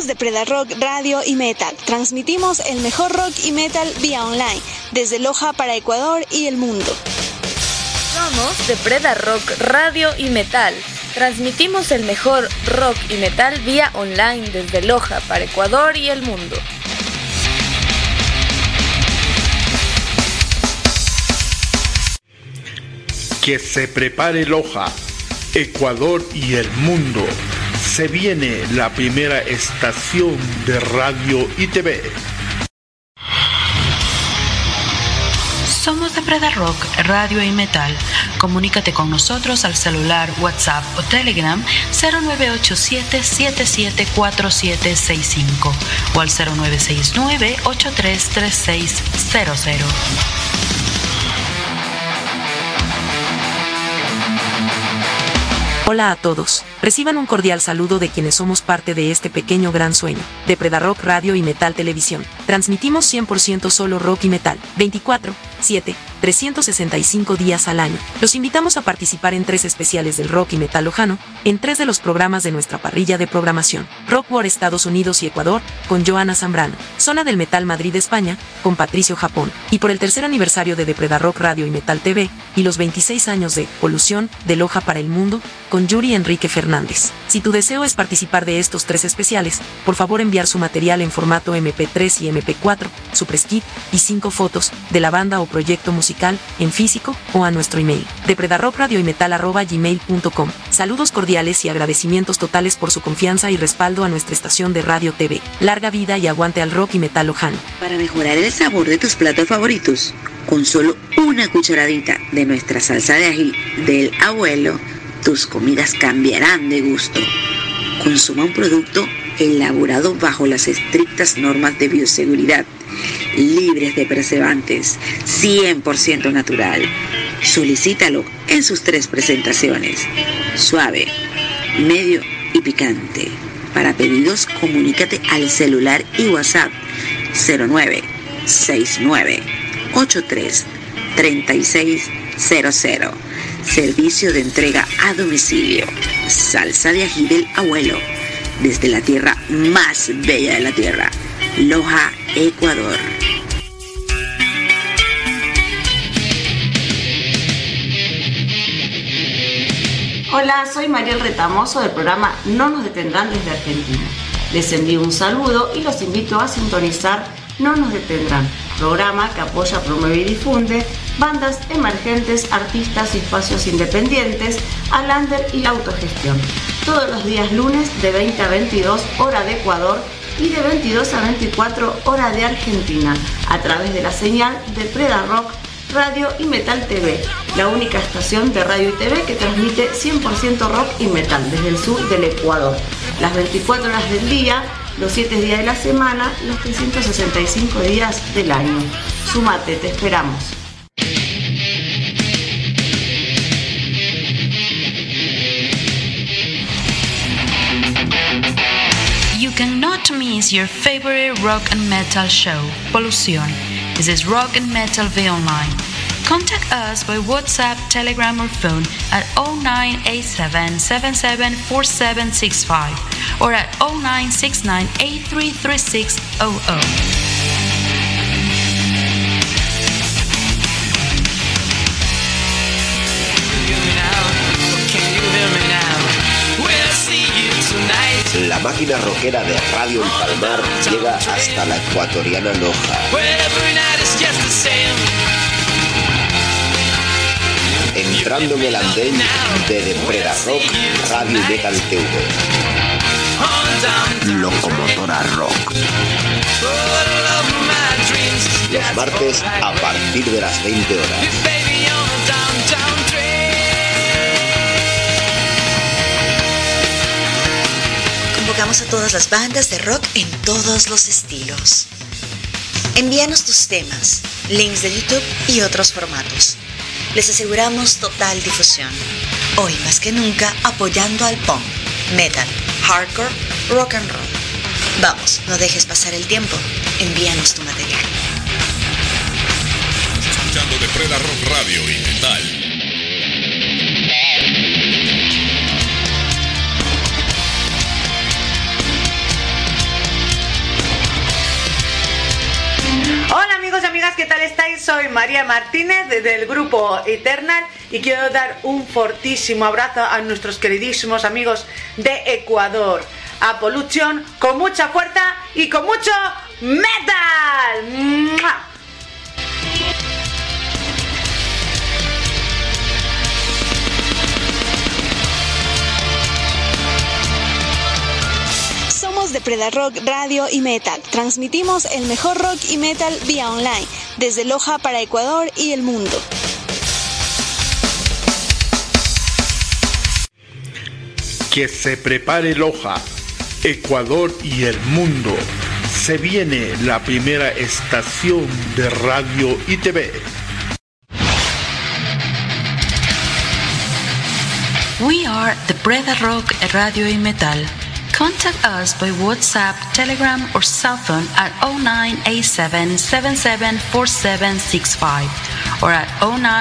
Preda Rock Radio y Metal. Transmitimos el mejor rock y metal vía online, desde Loja para Ecuador y el mundo. Somos de Preda Rock Radio y Metal. Transmitimos el mejor rock y metal vía online desde Loja para Ecuador y el mundo. Que se prepare Loja, Ecuador y el mundo. Se viene la primera estación de radio y TV. Somos de Preda Rock, Radio y Metal. Comunícate con nosotros al celular, WhatsApp o Telegram 0987-774765 o al 0969-833600. Hola a todos, reciban un cordial saludo de quienes somos parte de este pequeño gran sueño, de Preda Rock Radio y Metal Televisión. Transmitimos 100% solo rock y metal, 24/7, 365 días al año. Los invitamos a participar en 3 especiales del rock y metal lojano, en 3 de los programas de nuestra parrilla de programación. Rock War Estados Unidos y Ecuador, con Joana Zambrano. Zona del Metal Madrid España, con Patricio Japón. Y por el 3er aniversario de Preda Rock Radio y Metal TV, y los 26 años de Polución, de Loja para el Mundo, con Yuri Enrique Fernández. Si tu deseo es participar de estos 3 especiales, por favor enviar su material en formato MP3 y MP4, su press kit y 5 fotos de la banda o proyecto musical en físico o a nuestro email de predarrockradioymetal@gmail.com. Saludos cordiales y agradecimientos totales por su confianza y respaldo a nuestra estación de radio TV. Larga vida y aguante al rock y metal lojano. Para mejorar el sabor de tus platos favoritos, con solo una cucharadita de nuestra salsa de ají del abuelo, tus comidas cambiarán de gusto. Consuma un producto elaborado bajo las estrictas normas de bioseguridad, libres de preservantes, 100% natural. Solicítalo en sus 3 presentaciones: suave, medio y picante. Para pedidos, comunícate al celular y WhatsApp 0969-833600. Servicio de entrega a domicilio. Salsa de ají del abuelo, desde la tierra más bella de la tierra, Loja, Ecuador. Hola, soy Mariel Retamoso del programa No Nos Detendrán desde Argentina. Les envío un saludo y los invito a sintonizar No Nos Detendrán, programa que apoya, promueve y difunde bandas emergentes, artistas y espacios independientes, al under y la autogestión. Todos los días lunes de 20 a 22 hora de Ecuador y de 22 a 24 hora de Argentina, a través de la señal de Preda Rock Radio y Metal TV, la única estación de radio y TV que transmite 100% rock y metal desde el sur del Ecuador. Las 24 horas del día, los 7 días de la semana, los 365 días del año. Súmate, te esperamos. You cannot miss your favorite rock and metal show, Polución. This is Rock and Metal V Online. Contact us by WhatsApp, Telegram or phone at 0987-774765 or at 0969-833600. La máquina rockera de Radio El Palmar llega hasta la ecuatoriana Loja. Entrando en el andén de Preda Rock Radio y Metal TV. Locomotora Rock. Los martes a partir de las 20 horas. Convocamos a todas las bandas de rock en todos los estilos. Envíanos tus temas, links de YouTube y otros formatos. Les aseguramos total difusión. Hoy más que nunca apoyando al punk, metal, hardcore, rock and roll. Vamos, no dejes pasar el tiempo. Envíanos tu material. Escuchando de Preda Rock Radio y Metal. estáis? Soy María Martínez del grupo Eternal y quiero dar un fortísimo abrazo a nuestros queridísimos amigos de Ecuador. A Pollution con mucha fuerza y con mucho metal. ¡Mua! Somos de Preda Rock Radio y Metal. Transmitimos el mejor rock y metal vía online, desde Loja para Ecuador y el mundo. Que se prepare Loja, Ecuador y el mundo. Se viene la primera estación de radio y TV. We are the Preda Rock Radio y Metal. Contact us by WhatsApp, Telegram, or cell phone at 0987774765 or at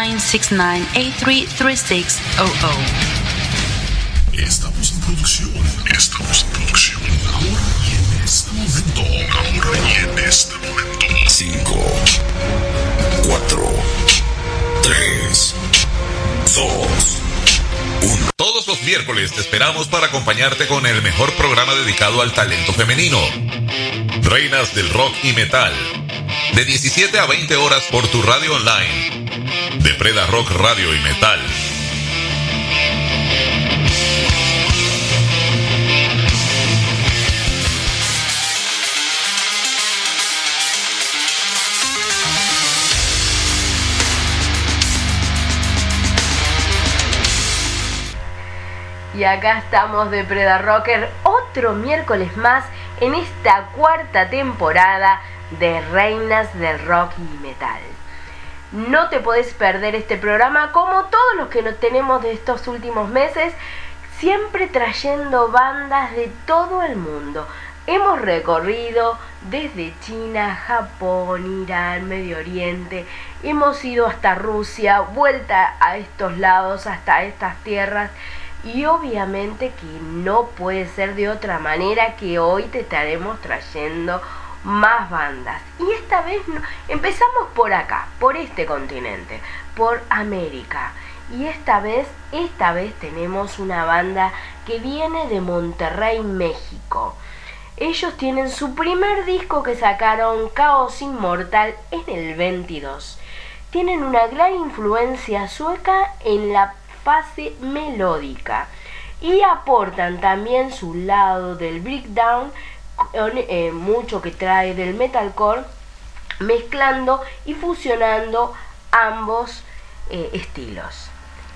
0969833600. Estamos en producción. Ahora y en este momento. 5, 4, 3, 2, 1. Todos los miércoles te esperamos para acompañarte con el mejor programa dedicado al talento femenino. Reinas del Rock y Metal. De 17 a 20 horas por tu radio online. De Preda Rock Radio y Metal. Y acá estamos de Preda Rocker, otro miércoles más en esta cuarta temporada de Reinas del Rock y Metal. No te podés perder este programa como todos los que tenemos de estos últimos meses, siempre trayendo bandas de todo el mundo. Hemos recorrido desde China, Japón, Irán, Medio Oriente, hemos ido hasta Rusia, vuelta a estos lados, hasta estas tierras. Y obviamente que no puede ser de otra manera que hoy te estaremos trayendo más bandas. Y esta vez empezamos por acá, por este continente, por América. Y esta vez tenemos una banda que viene de Monterrey, México. Ellos tienen su primer disco que sacaron, Caos Inmortal, en el 22. Tienen una gran influencia sueca en la fase melódica y aportan también su lado del breakdown, mucho que trae del metalcore, mezclando y fusionando ambos estilos.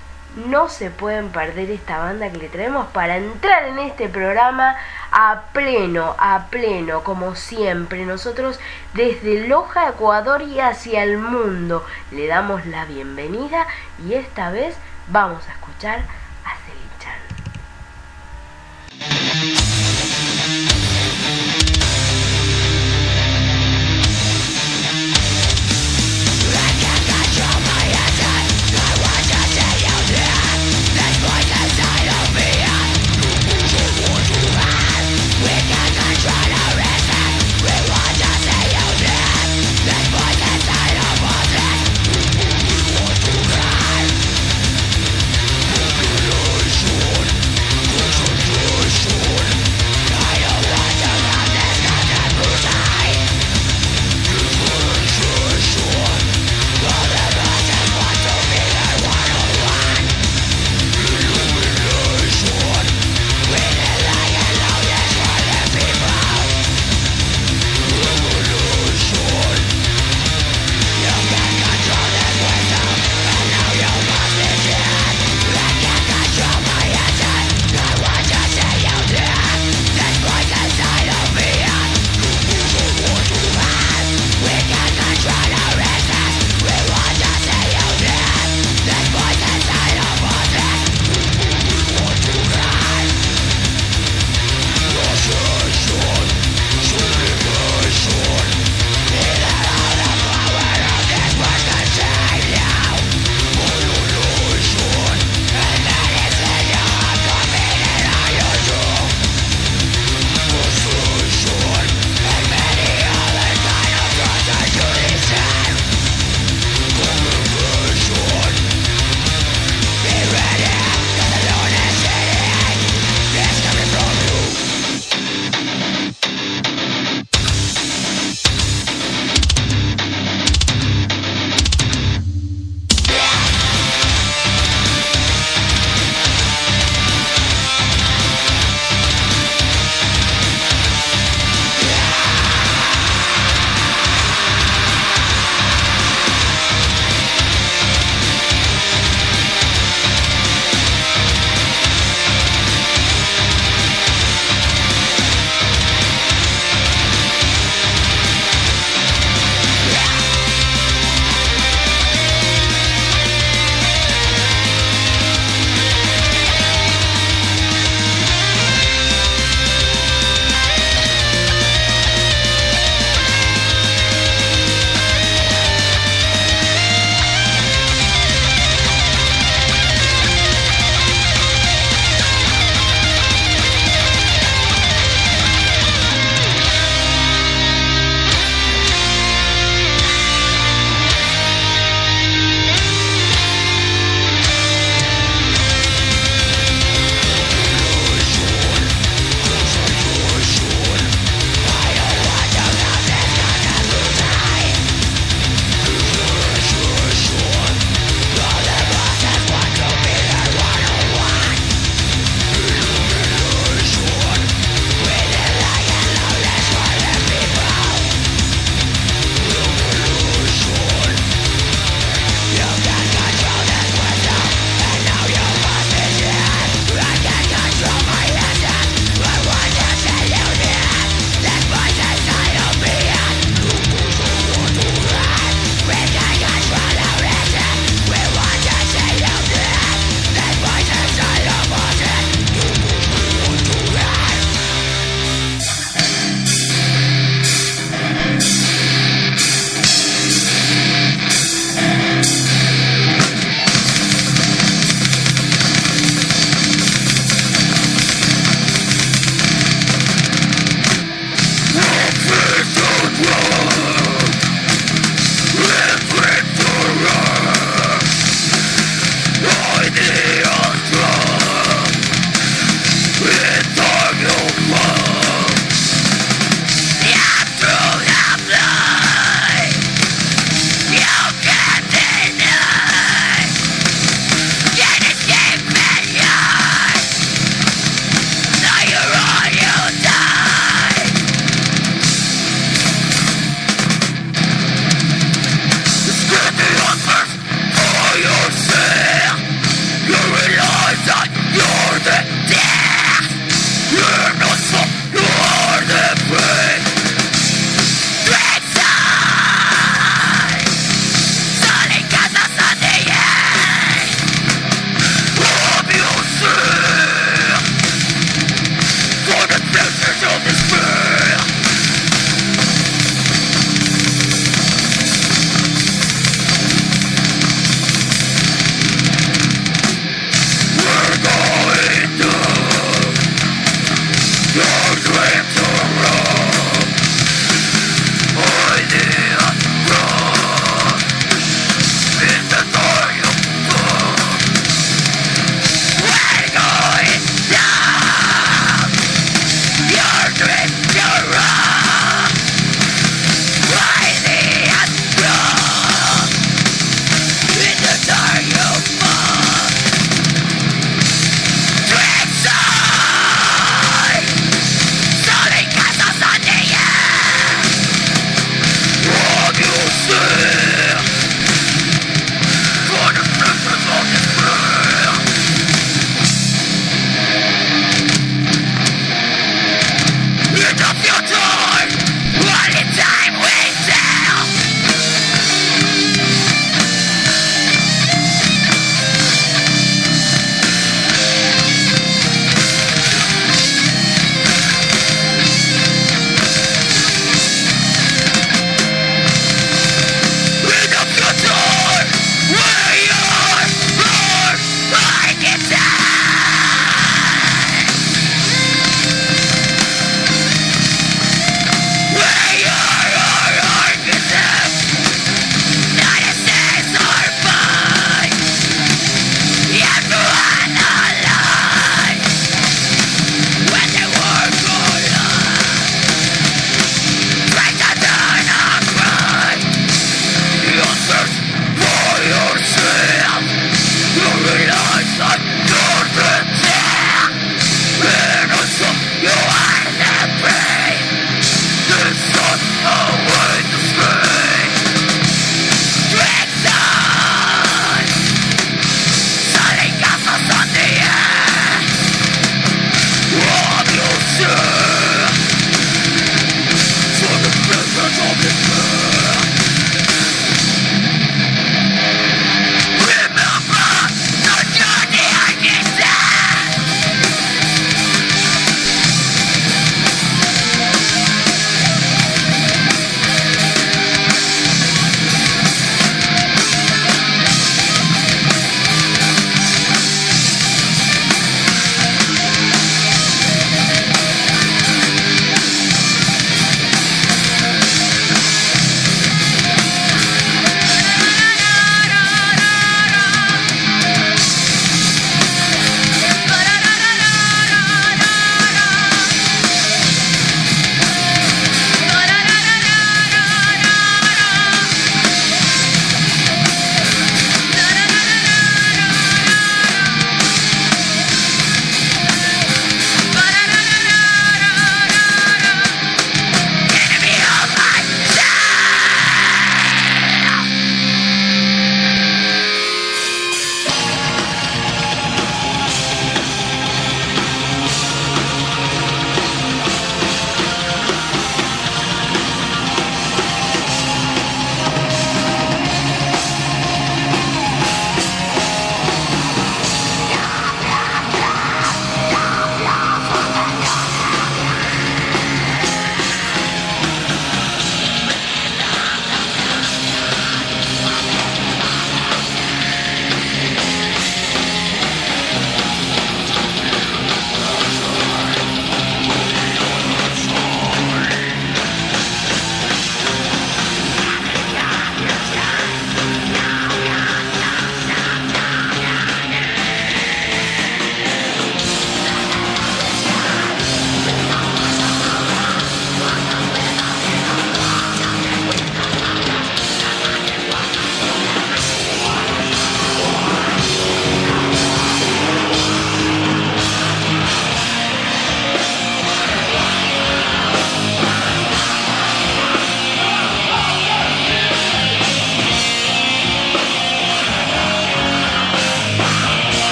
No se pueden perder esta banda que le traemos para entrar en este programa a pleno, como siempre. Nosotros desde Loja, Ecuador y hacia el mundo le damos la bienvenida y esta vez vamos a escuchar a Celichan. Regulation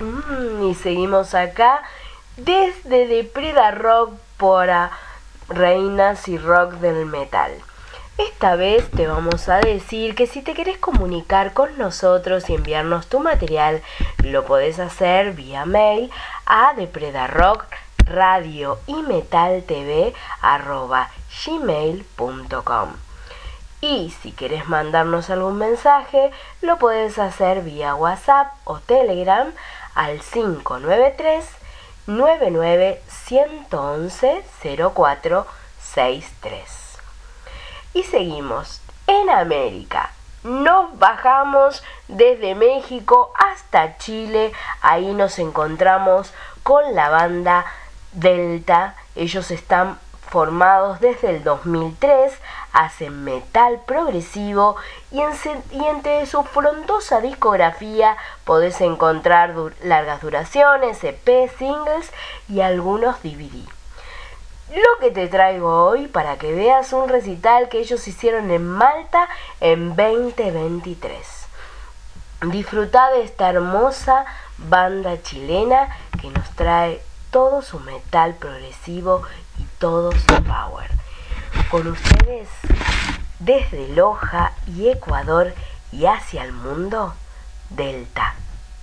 Y seguimos acá desde Depreda Rock para Reinas y Rock del Metal. Esta vez te vamos a decir que si te querés comunicar con nosotros y enviarnos tu material, lo podés hacer vía mail a depredarrockradioymetaltv@gmail.com. Y si querés mandarnos algún mensaje, lo podés hacer vía WhatsApp o Telegram al 593 99 111 0463. Y seguimos en América. Nos bajamos desde México hasta Chile. Ahí nos encontramos con la banda Delta. Ellos están formados desde el 2003, hacen metal progresivo y entre su frondosa discografía podés encontrar largas duraciones, EP, singles y algunos DVD. Lo que te traigo hoy para que veas un recital que ellos hicieron en Malta en 2023. Disfrutá de esta hermosa banda chilena que nos trae todo su metal progresivo y todo su power. Con ustedes, desde Loja y Ecuador y hacia el mundo, Delta.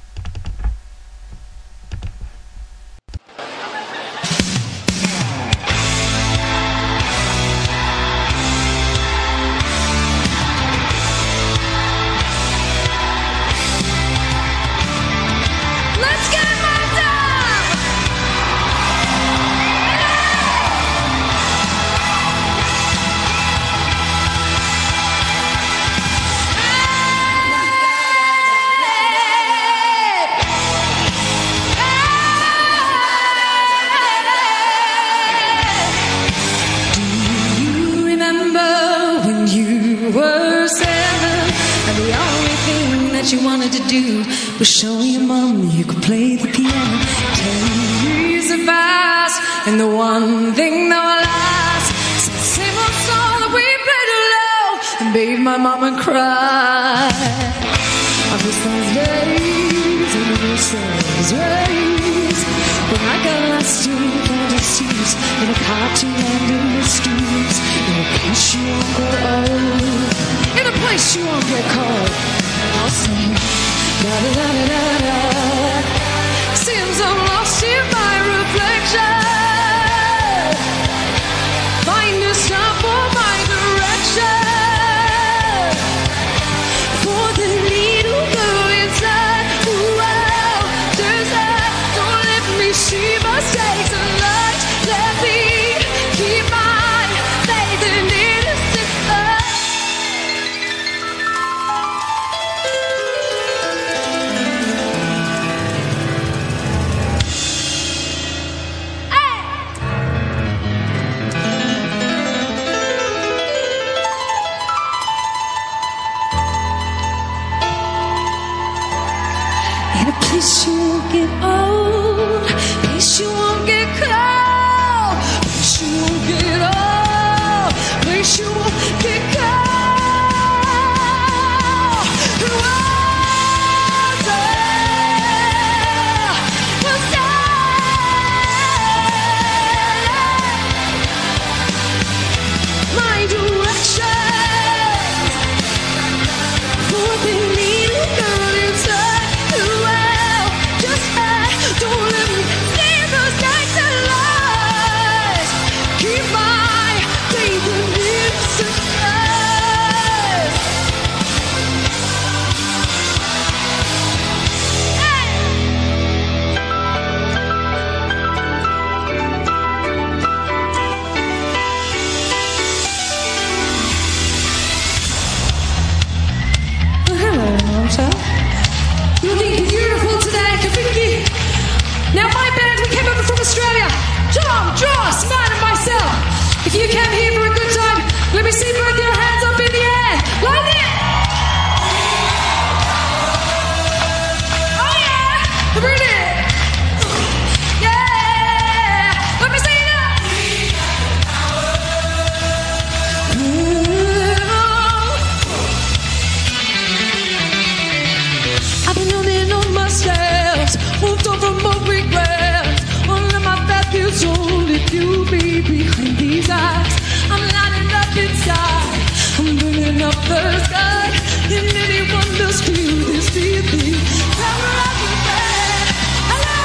You wanted to do was show your mom you could play the piano. 10 years have passed, and the one thing that will last is the same old song that we played alone and made my mama cry. I miss those days and I miss those ways when I got lost in the seas in a party land in the streets, in a place you won't grow old, in a place you won't get cold. I'll sing da-da-da-da-da-da. Seems I'm lost in my reflection. Find a stop for my direction. For the little girl inside. Ooh, oh, there's that. Don't let me see mistakes and light. Let me keep my faith in innocent love. Place you won't get old, place you won't get cold, place you won't get old, place you won't get cold. Who was there? Was there? My direction for the little girl inside. Don't let me see those skies. I'm lighting up inside. I'm burning up the sky. And anyone does feel this feeling. Power of the bed. Hello.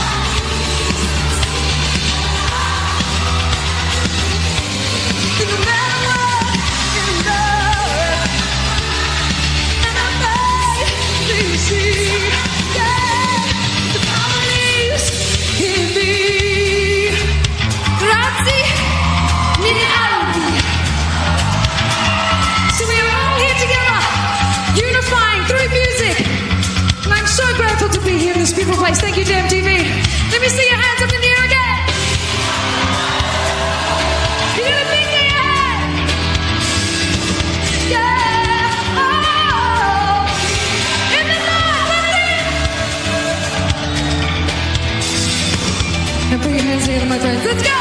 No matter what, in love. And I may be see. Yeah. The power is in me. Grazie. Mille auguri. So we are all here together, unifying through music. And I'm so grateful to be here in this beautiful place. Thank you, JMTV. Let me see your hands up in the air again. You got a big day ahead. Yeah. Oh. In the night. And put your hands together, my friends. Let's go.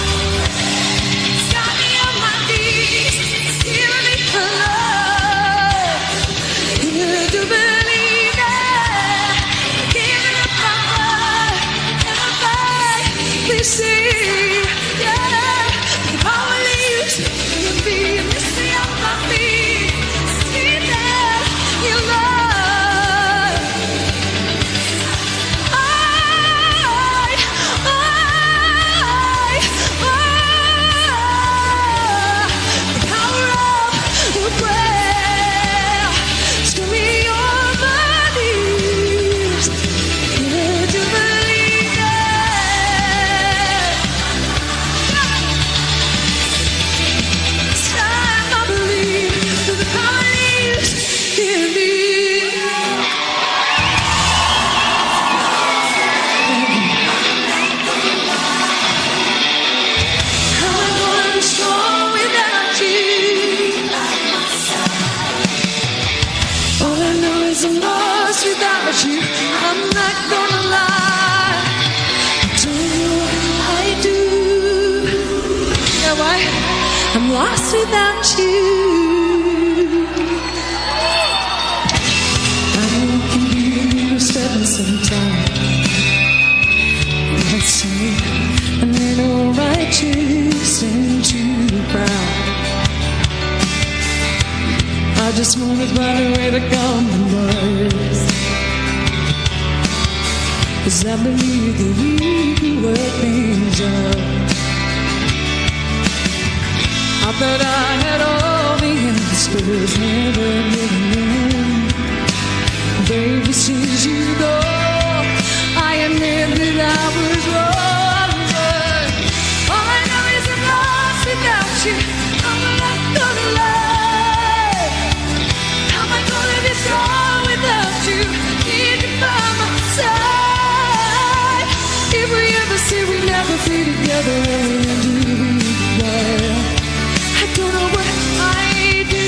Got me on my knees. Give me love. You do believe it. Giving up my blood and my faith. Please see, yeah. The power leaves you be missing on my feet. See that you love. The power of your prayer. Screw me on my knees. Did you believe it? It's time I believe that the power lives in me. How am I gonna be strong without you? All I know is I'm lost without you. I'm not gonna lie. I don't know what I do. You know why? I'm lost without you. I know it can be a little sad sometimes. Let's say I ain't no righteous and too proud. I just wanna find a way to compromise. 'Cause I believe that we can work things out. I thought I had all the answers, never giving in. Baby, since you go, I admit that I was wrong. But all I know is I'm lost without you. I'm not gonna lie. How am I gonna be strong without you? Need you by my side. If we ever say we never be together, and do well, I don't know what I do.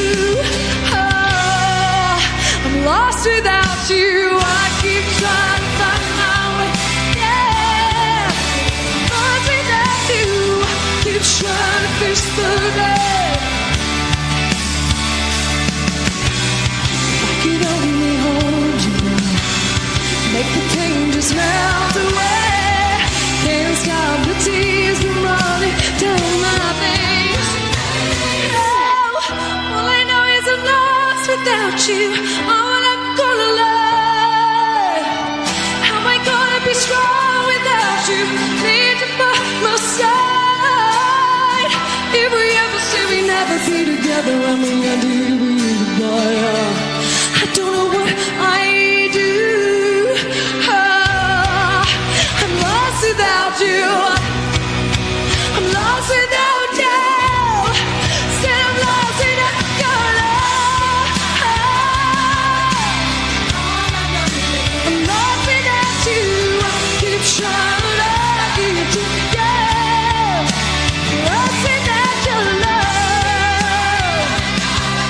Oh, I'm lost without you. I keep trying to find my way. Yeah, lost without you. Keep trying to face the day. I could only hold you now. Make the pain just melt away. Can't stop the tears from running down my face. Oh, all I know is I'm lost without you. I'm not gonna lie. How am I gonna be strong without you? Need you by my side. If we ever say we never be together, I'm gonna do goodbye. I don't know what I do. Oh, I'm lost without you. I'm lost without you. Said I'm lost without your love. I'm lost without you. I keep trying to love you. Yeah. Lost without your love.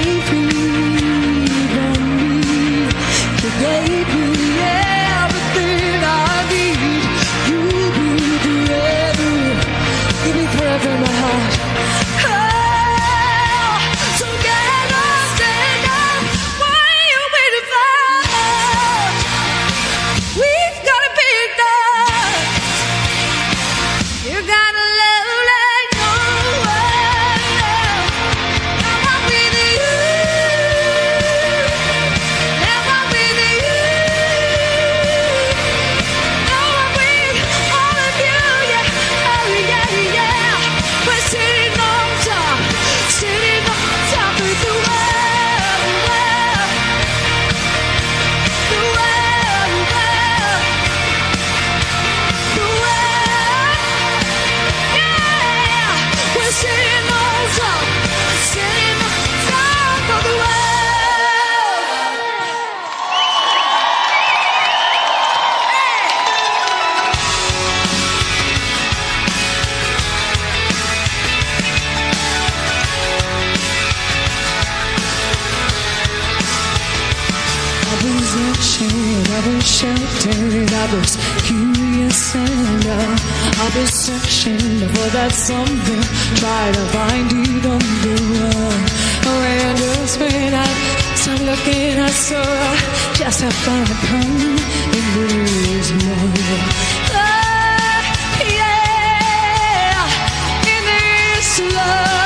gave me, you gave me everything I need. You'll be forever, you'll be forever in my heart. Sheltered, I was curious and I was searching for that something, try to find it on the run. And just when I started looking, I saw just how far I'd come, and there is love. Yeah, and there is love.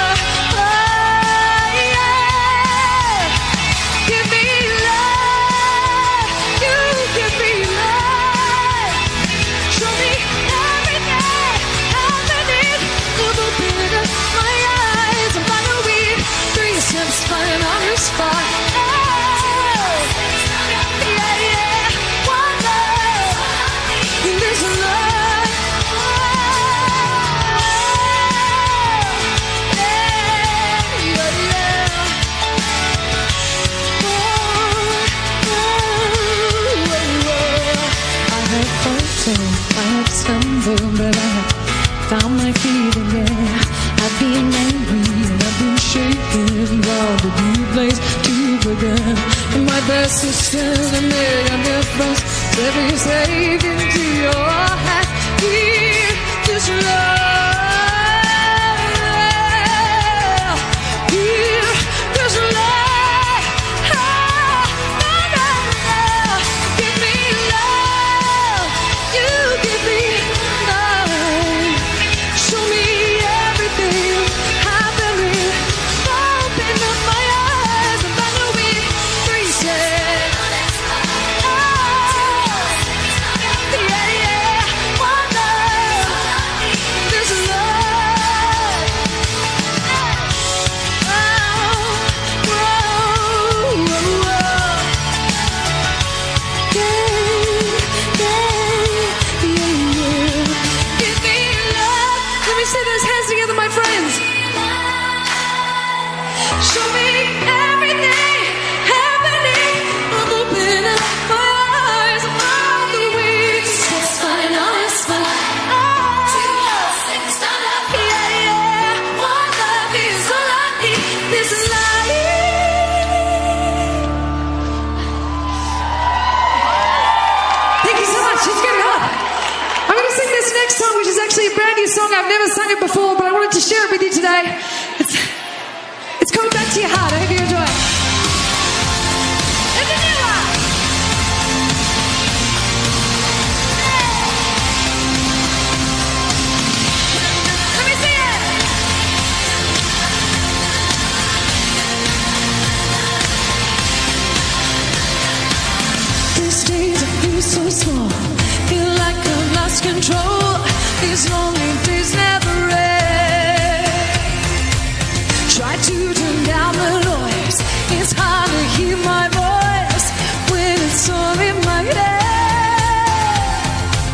But I found my feet again. I've been angry and I've been shaken. While the new place to begin. And my best is still to make a difference. Let me save into your hands. Here, this love. Here, this love. Give me love. You give me. Song I've never sung it before, but I wanted to share it with you today. It's coming back to your heart. I hope you enjoy it. It's a new one. Let me see it. These days I feel so small, feel like I've lost control. These lonely days never end. Try to turn down the noise. It's hard to hear my voice when it's all in my head.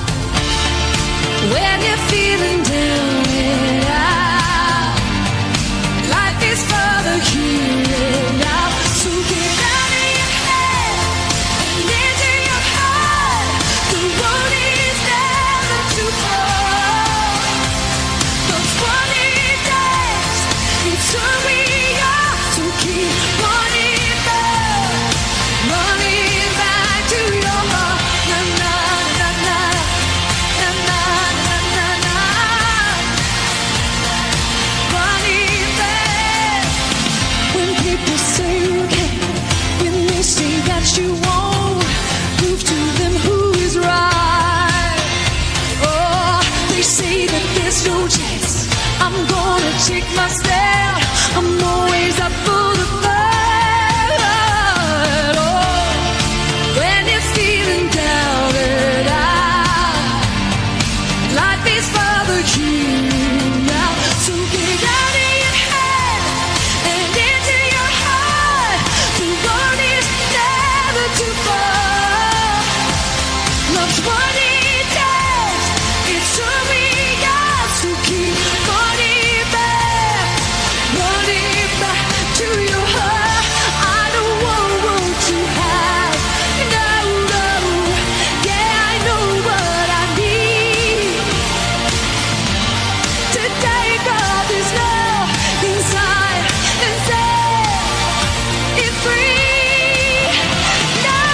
When you're feeling down and out, life is for the here and now. So get out of your head and into your heart. The road is never too far. that you won't prove to them who is right. Oh, they say that there's no chance. I'm gonna take my stand. I'm always up for the fight. Oh, when you're feeling doubted out, life is for the king now. So get out of your head and into your heart. The road is never too far. Love's what it does. It's who we got to keep running back to your heart. I don't want to have. No, no. Yeah, I know what I need to take all this love inside and set it free. Now.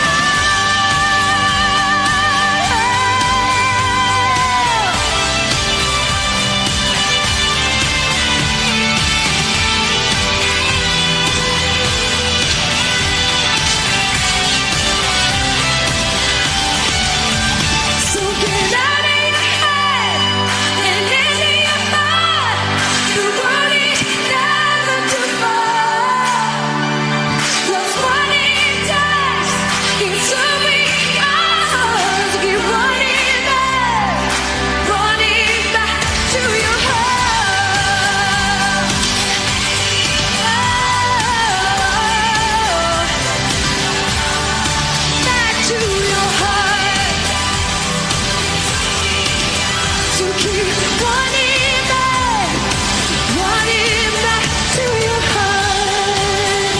So get out of your head and into your heart. The road is never too far. Love's what it does. It's who we are. Keep running back to your heart. Back to your heart. So keep running back to your heart.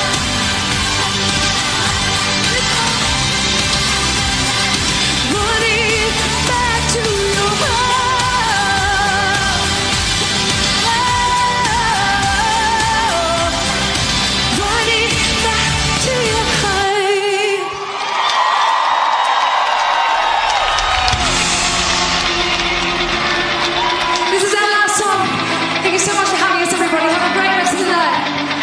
Running back to your heart. Running back to your heart. This is our last song. Thank you so much for having us, everybody. Have a great rest of the night.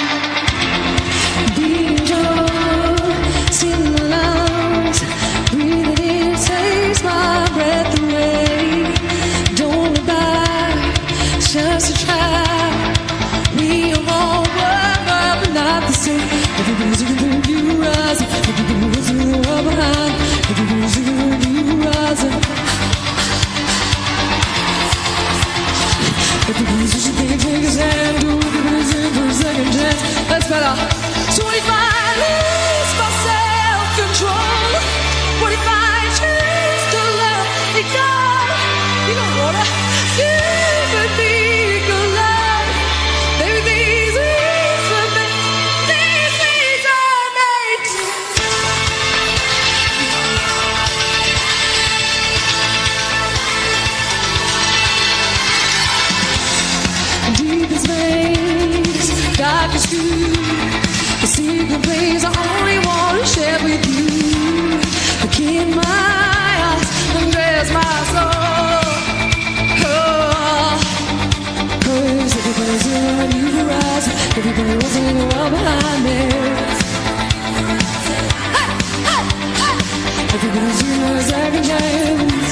Being yours in the lungs, breathe it in, takes my breath away. Don't look back, just a try. We are all one, but not the same. Everybody's looking for you rising. Everybody's looking for behind. Everybody's looking for you rising. Everybody's just thinking, take a stand, do everybody's in for a second chance. That's better. So what if I lose my self-control? What if I choose to let it go? You don't wanna give me good love. Maybe these wings are made. These wings are made to deepest veins, darkest truth, the secret place I only want to share with you. The key in my eyes undress my soul. Oh, 'cause everybody's in a new horizon. Everybody was in the world behind me. Everybody's in a second chance.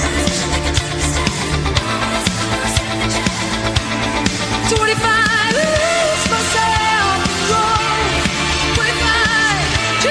So what if I lose myself-control? What if I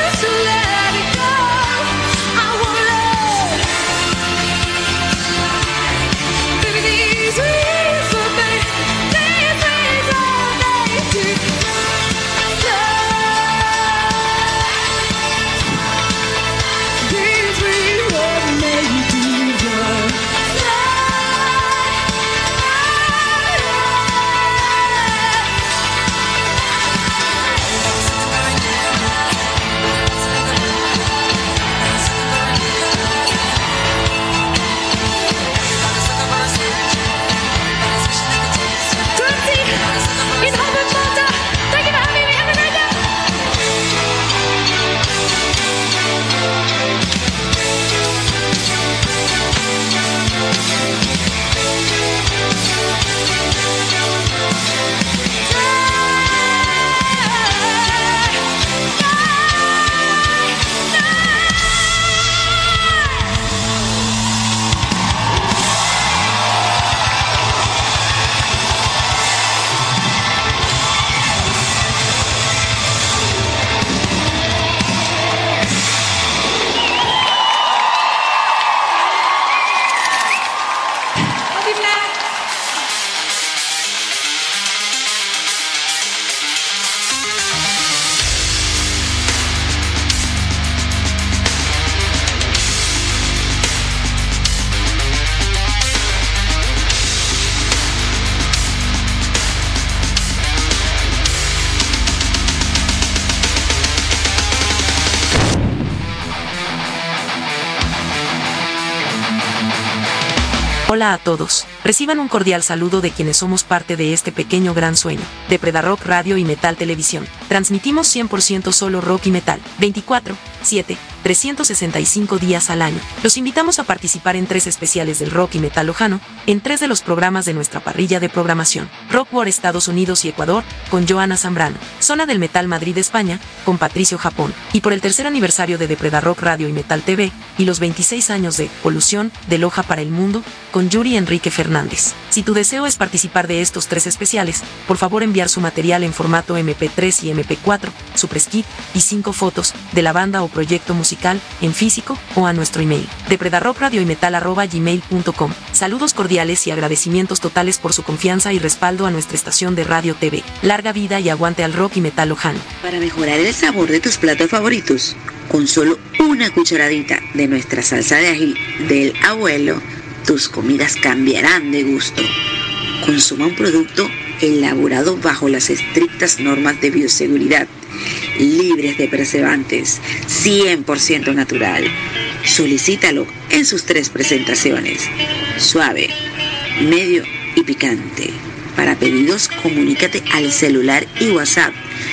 Hola a todos, reciban un cordial saludo de quienes somos parte de este pequeño gran sueño, de Predarock Radio y Metal Televisión. Transmitimos 100% solo rock y metal, 24/7, 365 días al año. Los invitamos a participar en 3 especiales del rock y metal lojano, en 3 de los programas de nuestra parrilla de programación. Rock War Estados Unidos y Ecuador, con Joana Zambrano. Zona del Metal Madrid España, con Patricio Japón. Y por el 3er aniversario de Predarock Radio y Metal TV, y los 26 años de Polución, de Loja para el Mundo, con Yuri Enrique Fernández. Si tu deseo es participar de estos 3 especiales, por favor enviar su material en formato MP3 y MP4, su press kit y 5 fotos de la banda o proyecto musical en físico o a nuestro email de predarrockradioymetal@gmail.com. Saludos cordiales y agradecimientos totales por su confianza y respaldo a nuestra estación de radio TV. Larga vida y aguante al rock y metal lojano. Para mejorar el sabor de tus platos favoritos, con solo una cucharadita de nuestra salsa de ají del abuelo, tus comidas cambiarán de gusto. Consuma un producto elaborado bajo las estrictas normas de bioseguridad, libres de preservantes, 100% natural. Solicítalo en sus 3 presentaciones: suave, medio y picante. Para pedidos, comunícate al celular y WhatsApp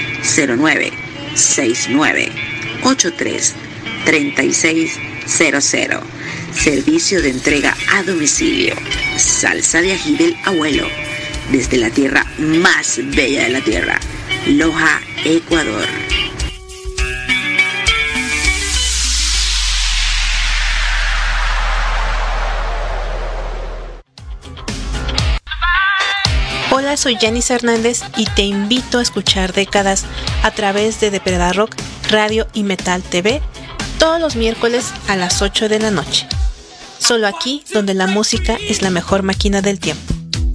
0969833600. Servicio de entrega a domicilio. Salsa de ají del abuelo, desde la tierra más bella de la tierra, Loja, Ecuador. Hola, soy Janice Hernández y te invito a escuchar Décadas a través de Predarock Radio y Metal TV todos los miércoles a las 8 de la noche. Solo aquí, donde la música es la mejor máquina del tiempo.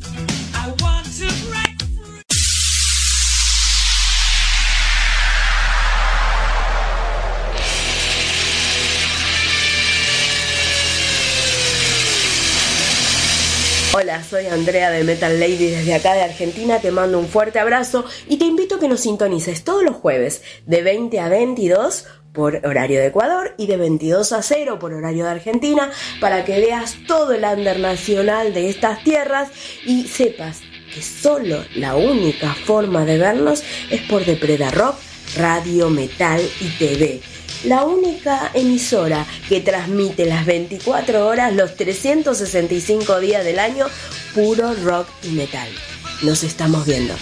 Hola, soy Andrea de Metal Lady desde acá de Argentina, te mando un fuerte abrazo y te invito a que nos sintonices todos los jueves de 20 a 22 por horario de Ecuador y de 22 a 0 por horario de Argentina, para que veas todo el under nacional de estas tierras y sepas que solo la única forma de vernos es por The Predarock Radio, Metal y TV. La única emisora que transmite las 24 horas, los 365 días del año, puro rock y metal. Nos estamos viendo.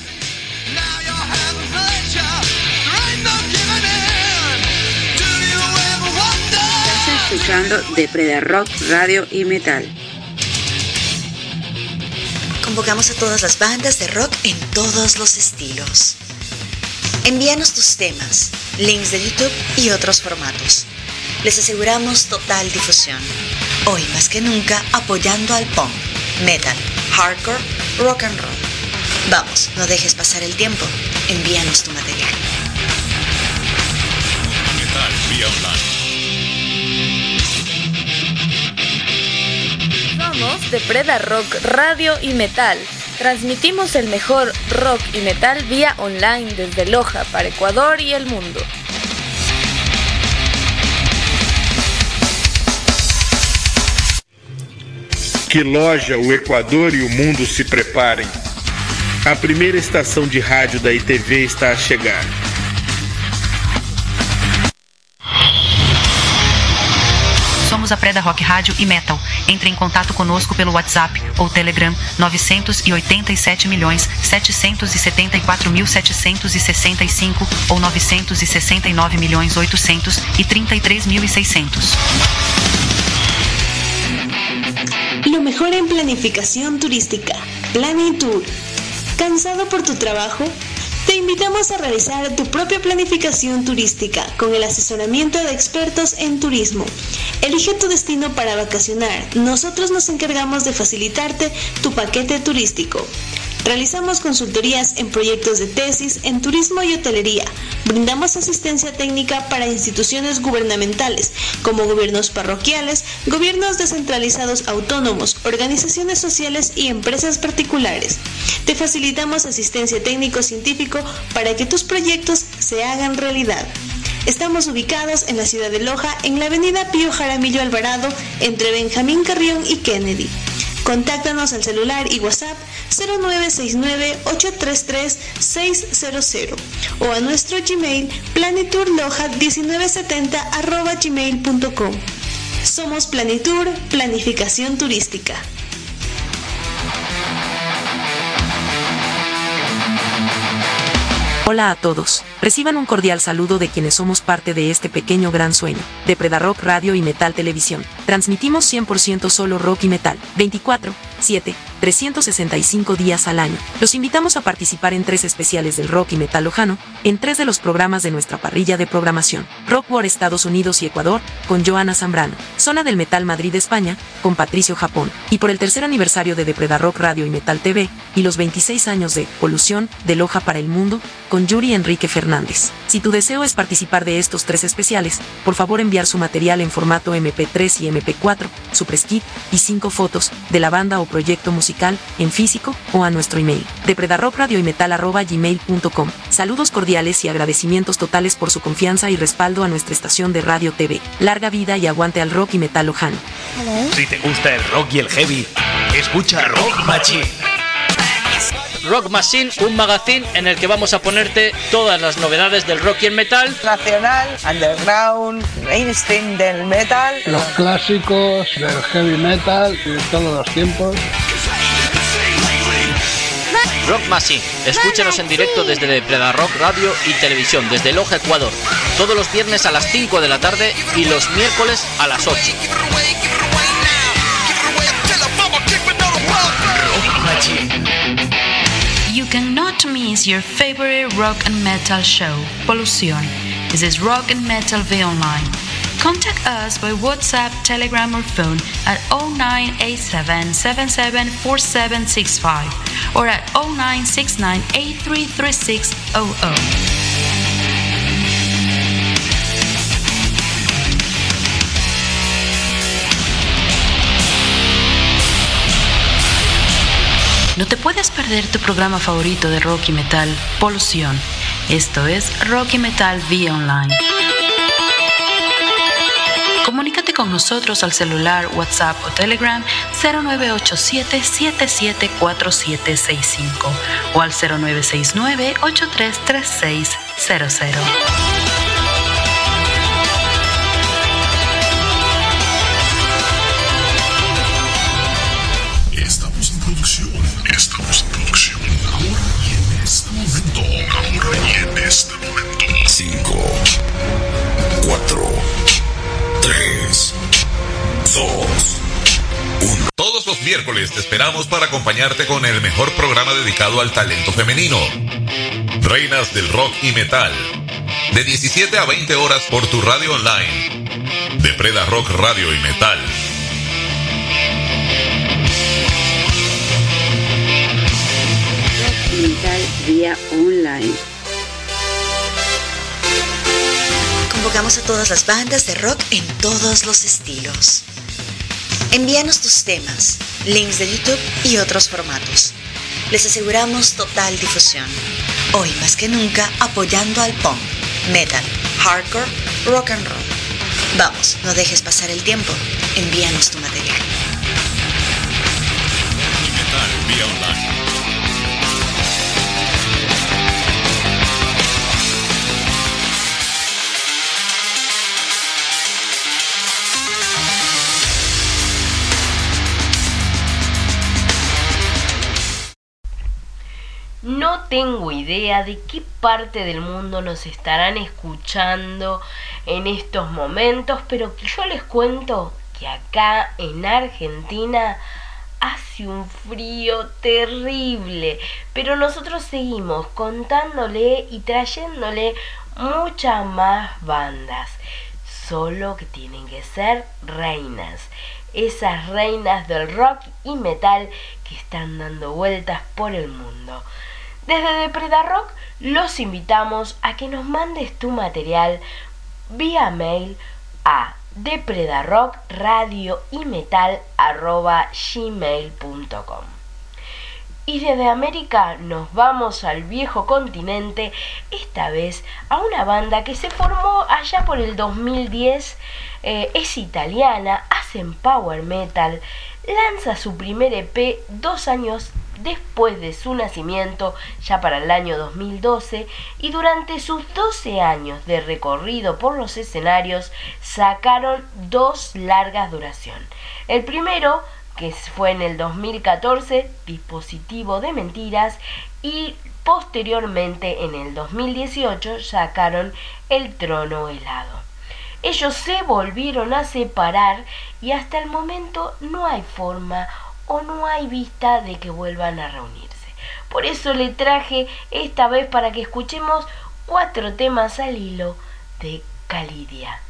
Estás escuchando de Predarock Radio y Metal. Convocamos a todas las bandas de rock en todos los estilos. Envíanos tus temas, links de YouTube y otros formatos. Les aseguramos total difusión. Hoy más que nunca apoyando al punk, metal, hardcore, rock and roll. Vamos, no dejes pasar el tiempo. Envíanos tu material. Metal vía online. Somos de Predarock Radio y Metal. Transmitimos el mejor rock y metal vía online desde Loja para Ecuador y el mundo. Que Loja, o Equador e o mundo se preparem. A primeira estação de rádio da ITV está a chegar. Somos a Predarock Rádio e Metal. Entre em contato conosco pelo WhatsApp ou Telegram 987.774.765 ou 969.833.600. Lo mejor en planificación turística. Planning Tour. ¿Cansado por tu trabajo? Te invitamos a realizar tu propia planificación turística con el asesoramiento de expertos en turismo. Elige tu destino para vacacionar. Nosotros nos encargamos de facilitarte tu paquete turístico. Realizamos consultorías en proyectos de tesis en turismo y hotelería. Brindamos asistencia técnica para instituciones gubernamentales, como gobiernos parroquiales, gobiernos descentralizados autónomos, organizaciones sociales y empresas particulares. Te facilitamos asistencia técnico-científico para que tus proyectos se hagan realidad. Estamos ubicados en la ciudad de Loja, en la avenida Pío Jaramillo Alvarado, entre Benjamín Carrión y Kennedy. Contáctanos al celular y WhatsApp 0969-833-600 o a nuestro Gmail planiturloja1970@gmail.com. Somos Planitur, Planificación Turística. Hola a todos, reciban un cordial saludo de quienes somos parte de este pequeño gran sueño, de Predarock Radio y Metal Televisión. Transmitimos 100% solo rock y metal, 24/7, 365 días al año. Los invitamos a participar en 3 especiales del rock y metal lojano, en 3 de los programas de nuestra parrilla de programación. Rock War Estados Unidos y Ecuador, con Joana Zambrano. Zona del Metal Madrid España, con Patricio Japón. Y por el 3er aniversario de Predarock Radio y Metal TV, y los 26 años de Polución, de Loja para el Mundo, con Yuri Enrique Fernández. Si tu deseo es participar de estos 3 especiales, por favor enviar su material en formato MP3 y MP4, su press kit y 5 fotos de la banda o proyecto musical en físico o a nuestro email de predarrockradioymetal@gmail.com. Saludos cordiales y agradecimientos totales por su confianza y respaldo a nuestra estación de radio TV. Larga vida y aguante al rock y metal lojano. Si te gusta el rock y el heavy, escucha Rock Machine. Rock Machine, un magazine en el que vamos a ponerte todas las novedades del rock y el metal. Nacional, underground, mainstream del metal. Los clásicos del heavy metal y de todos los tiempos. Rock Machine, escúchanos en directo desde Predarock Radio y Televisión, desde Loja, Ecuador. Todos los viernes a las 5 de la tarde y los miércoles a las 8. Rock Machine. You cannot miss your favorite rock and metal show, Polución. This is Rock and Metal V Online. Contact us by WhatsApp, Telegram or phone at 0987-774765 or at 0969-833600. No te puedes perder tu programa favorito de rock y metal, Polución. Esto es Rock y Metal V Online. Comunícate con nosotros al celular, WhatsApp o Telegram 0987-774765 o al 0969-833600. Estamos en producción. Ahora y en este momento. 5, 4, 3, 2, 1. Todos los miércoles te esperamos para acompañarte con el mejor programa dedicado al talento femenino. Reinas del rock y metal. De 17 a 20 horas por tu radio online. De Predarock Radio y Metal. Metal vía online. Convocamos a todas las bandas de rock en todos los estilos. Envíanos tus temas, links de YouTube y otros formatos. Les aseguramos total difusión. Hoy más que nunca apoyando al punk, metal, hardcore, rock and roll. Vamos, no dejes pasar el tiempo. Envíanos tu material. Metal vía online. No tengo idea de qué parte del mundo nos estarán escuchando en estos momentos, pero que yo les cuento que acá en Argentina hace un frío terrible, pero nosotros seguimos contándole y trayéndole muchas más bandas, solo que tienen que ser reinas, esas reinas del rock y metal que están dando vueltas por el mundo. Desde Predarock los invitamos a que nos mandes tu material vía mail a depredarrockradioymetal@gmail.com. Y desde América nos vamos al viejo continente, esta vez a una banda que se formó allá por el 2010, es italiana, hacen power metal, lanza su primer EP 2 años después de su nacimiento, ya para el año 2012, y durante sus 12 años de recorrido por los escenarios sacaron 2 largas duración. El primero, que fue en el 2014, Dispositivo de Mentiras, y posteriormente en el 2018 sacaron El Trono Helado. Ellos se volvieron a separar y hasta el momento no hay forma o no hay vista de que vuelvan a reunirse. Por eso le traje esta vez para que escuchemos 4 temas al hilo de Calidia.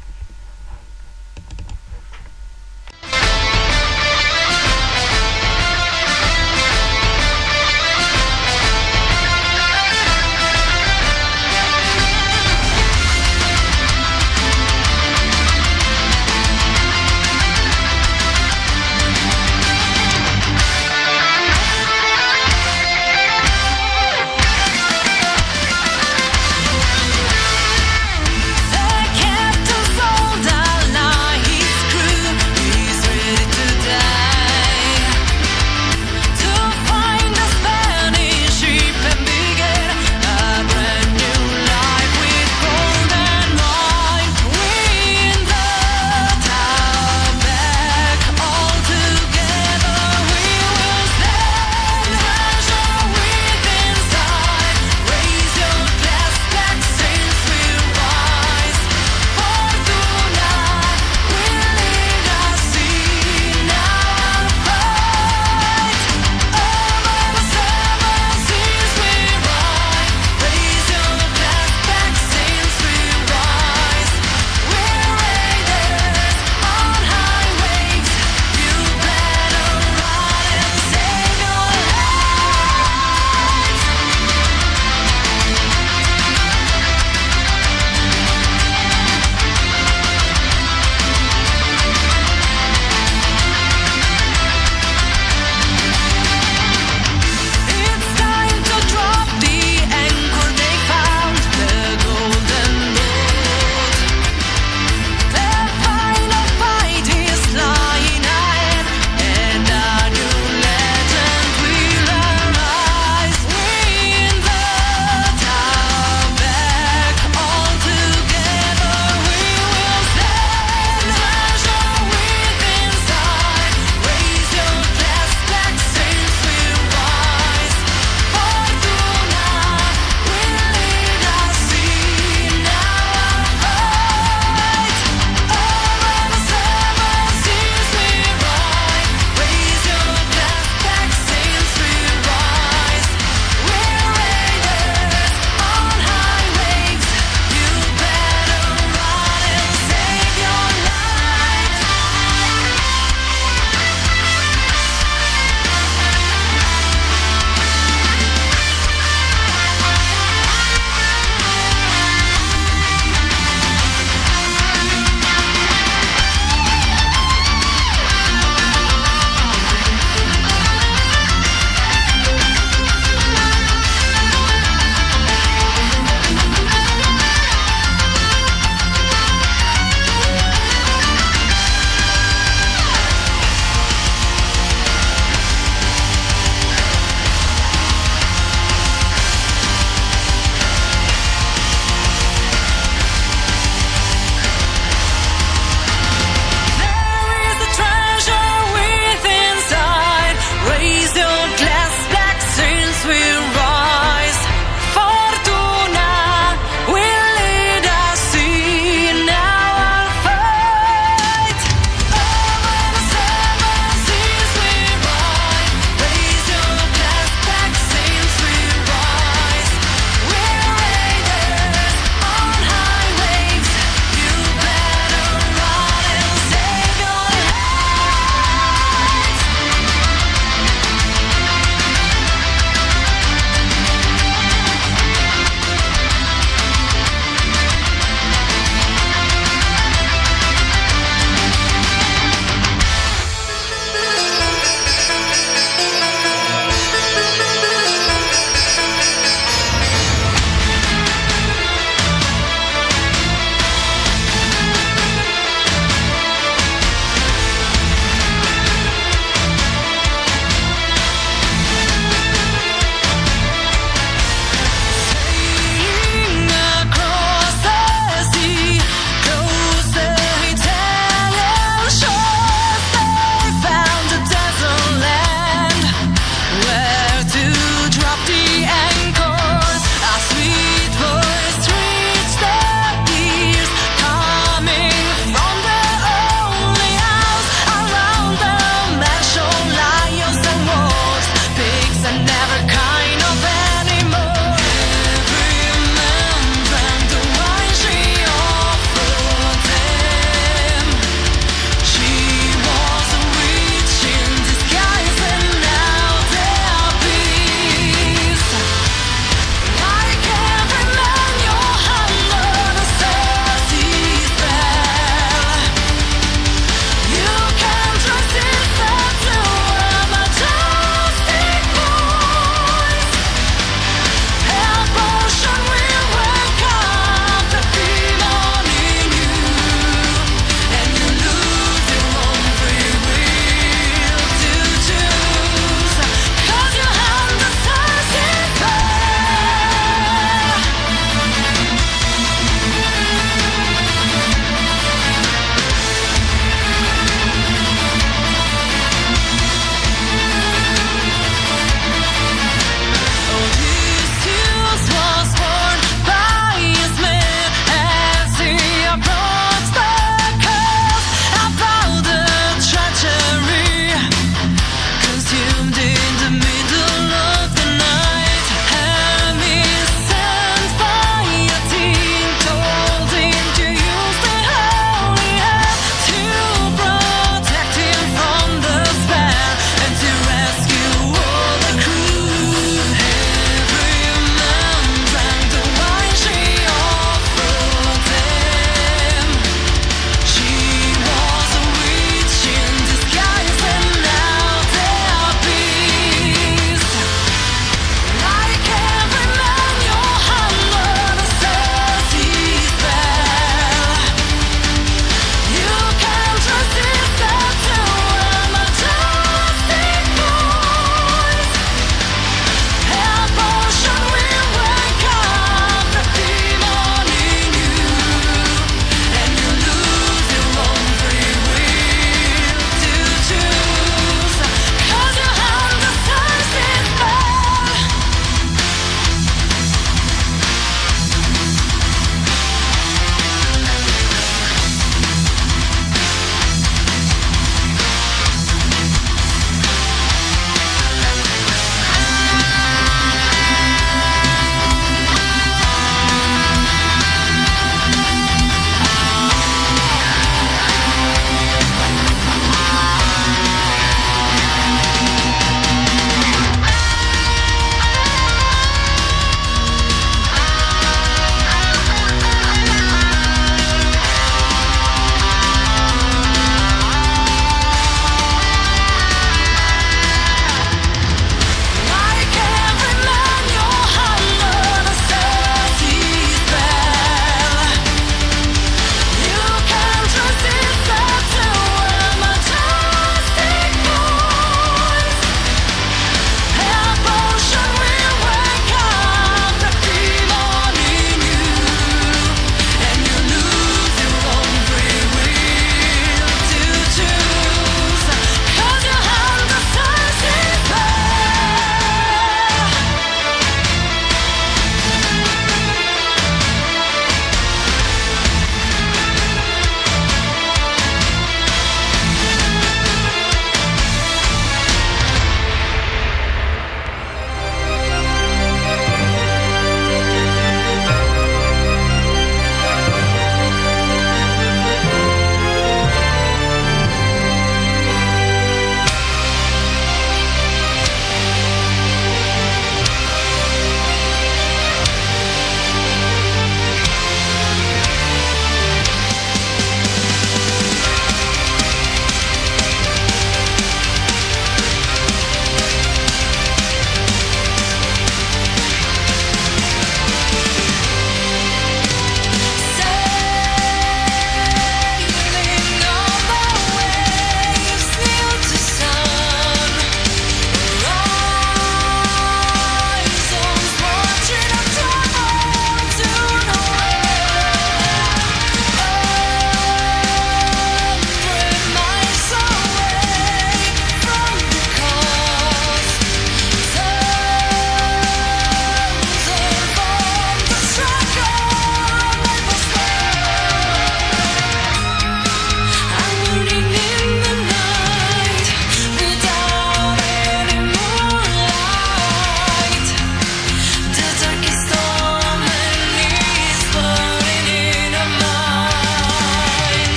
The captain's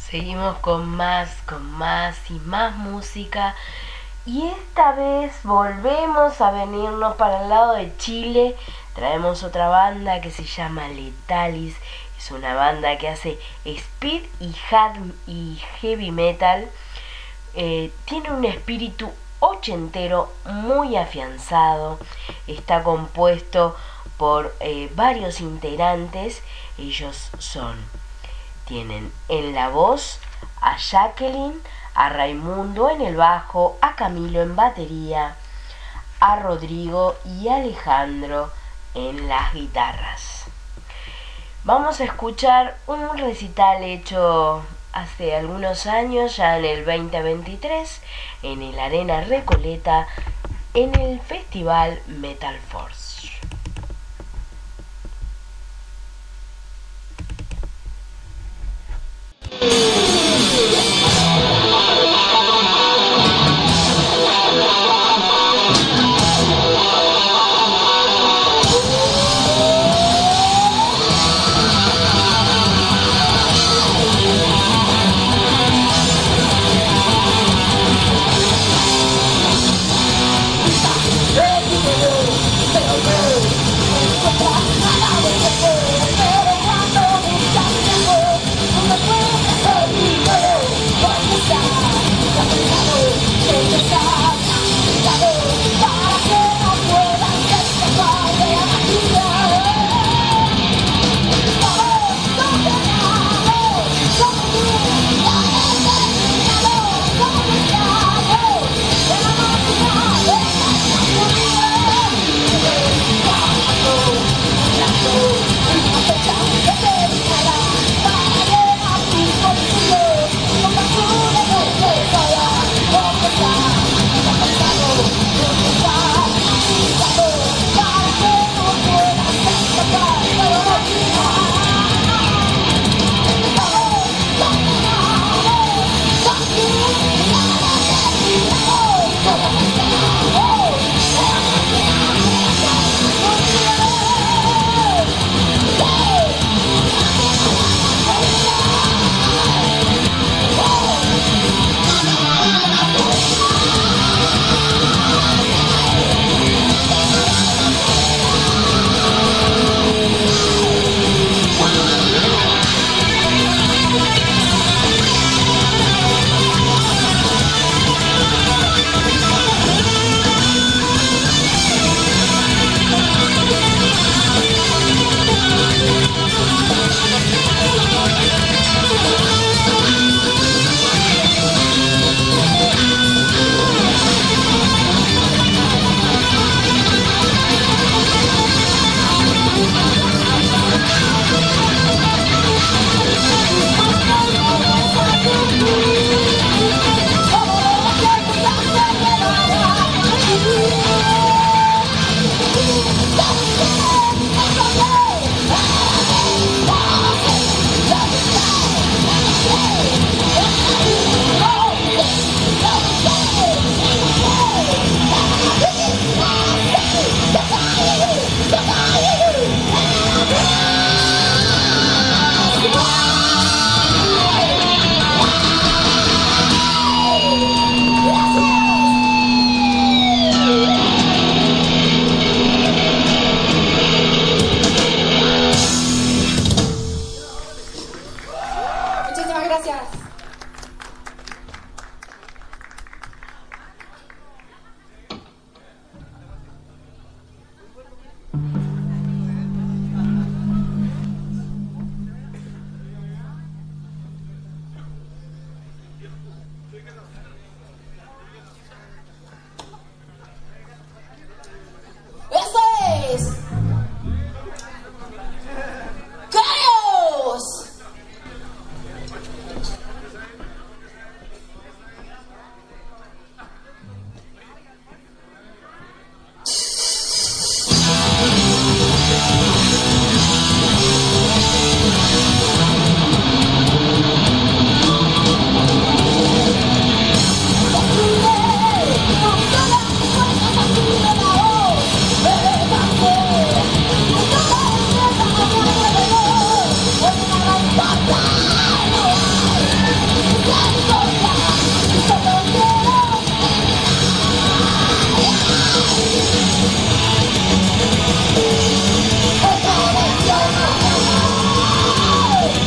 Seguimos con más y más música. Y esta vez volvemos a venirnos para el lado de Chile. Traemos otra banda que se llama Letalis. Es una banda que hace speed y heavy metal. Tiene un espíritu ochentero muy afianzado. Está compuesto por varios integrantes. Ellos tienen en la voz a Jacqueline, a Raimundo en el bajo, a Camilo en batería, a Rodrigo y a Alejandro en las guitarras. Vamos a escuchar un recital hecho hace algunos años, ya en el 2023, en el Arena Recoleta, en el Festival Metal Force.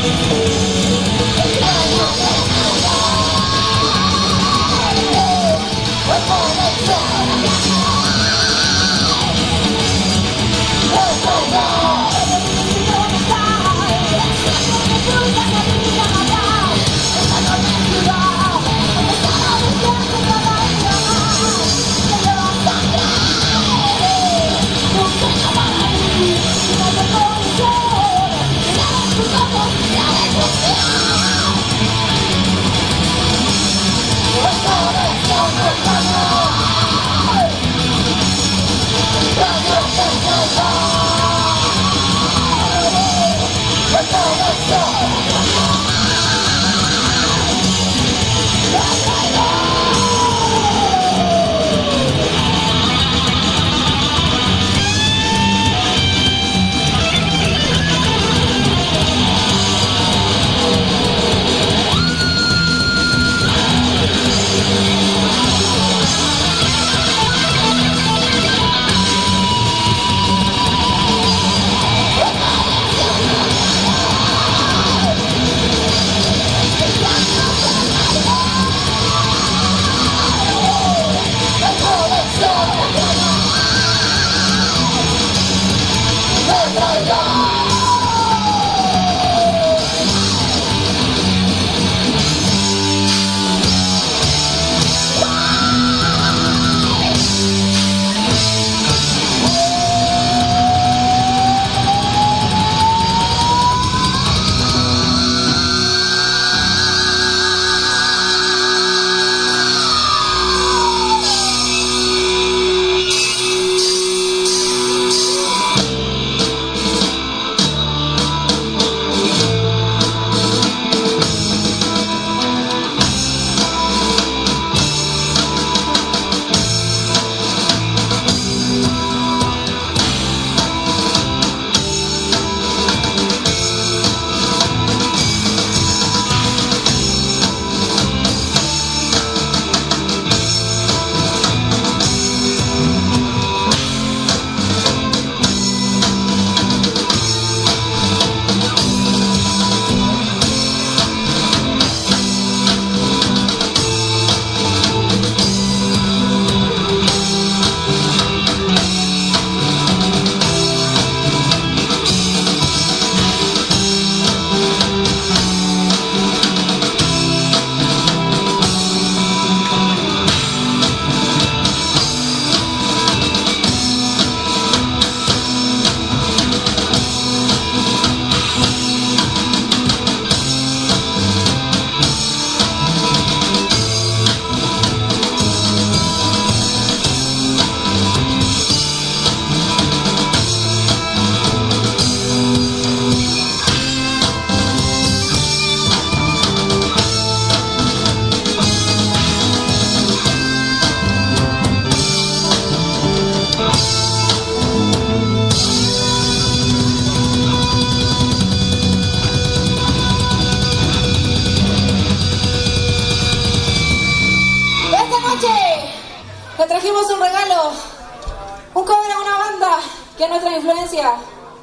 que es nuestra influencia.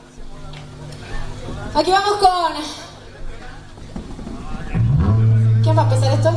Aquí vamos con... ¿Quién va a empezar esto?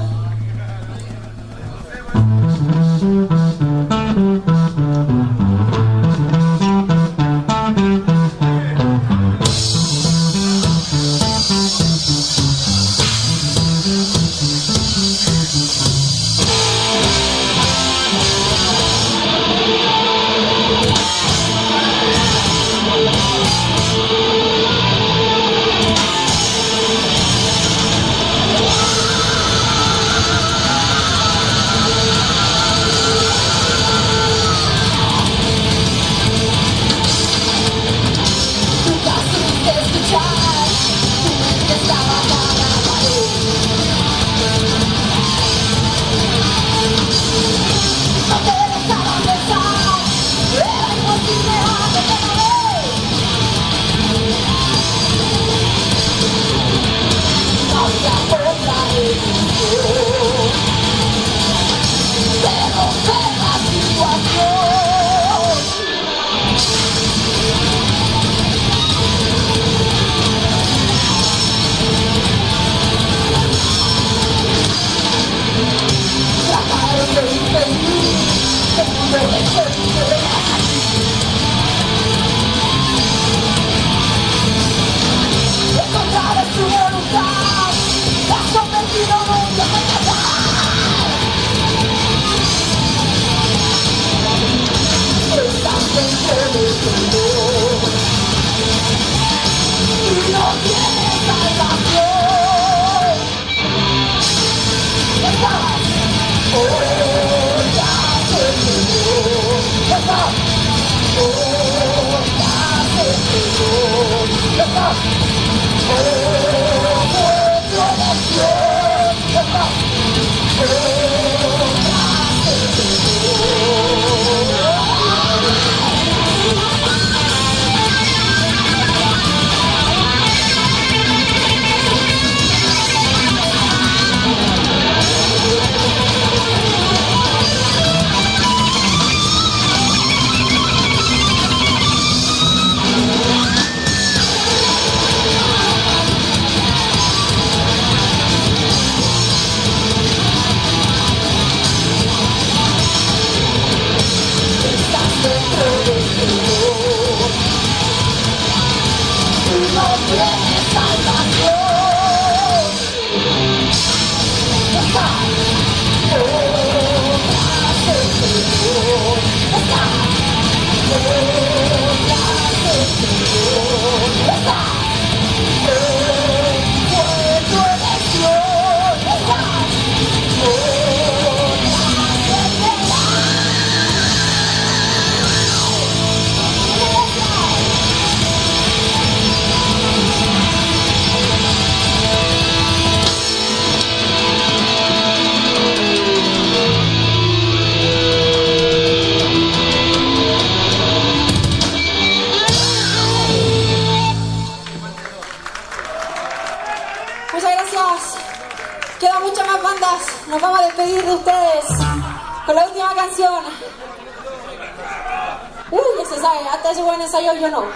Muchas gracias. Quedan muchas más bandas. Nos vamos a despedir de ustedes con la última canción. Ya se sabe, hasta ese buen ensayo yo no.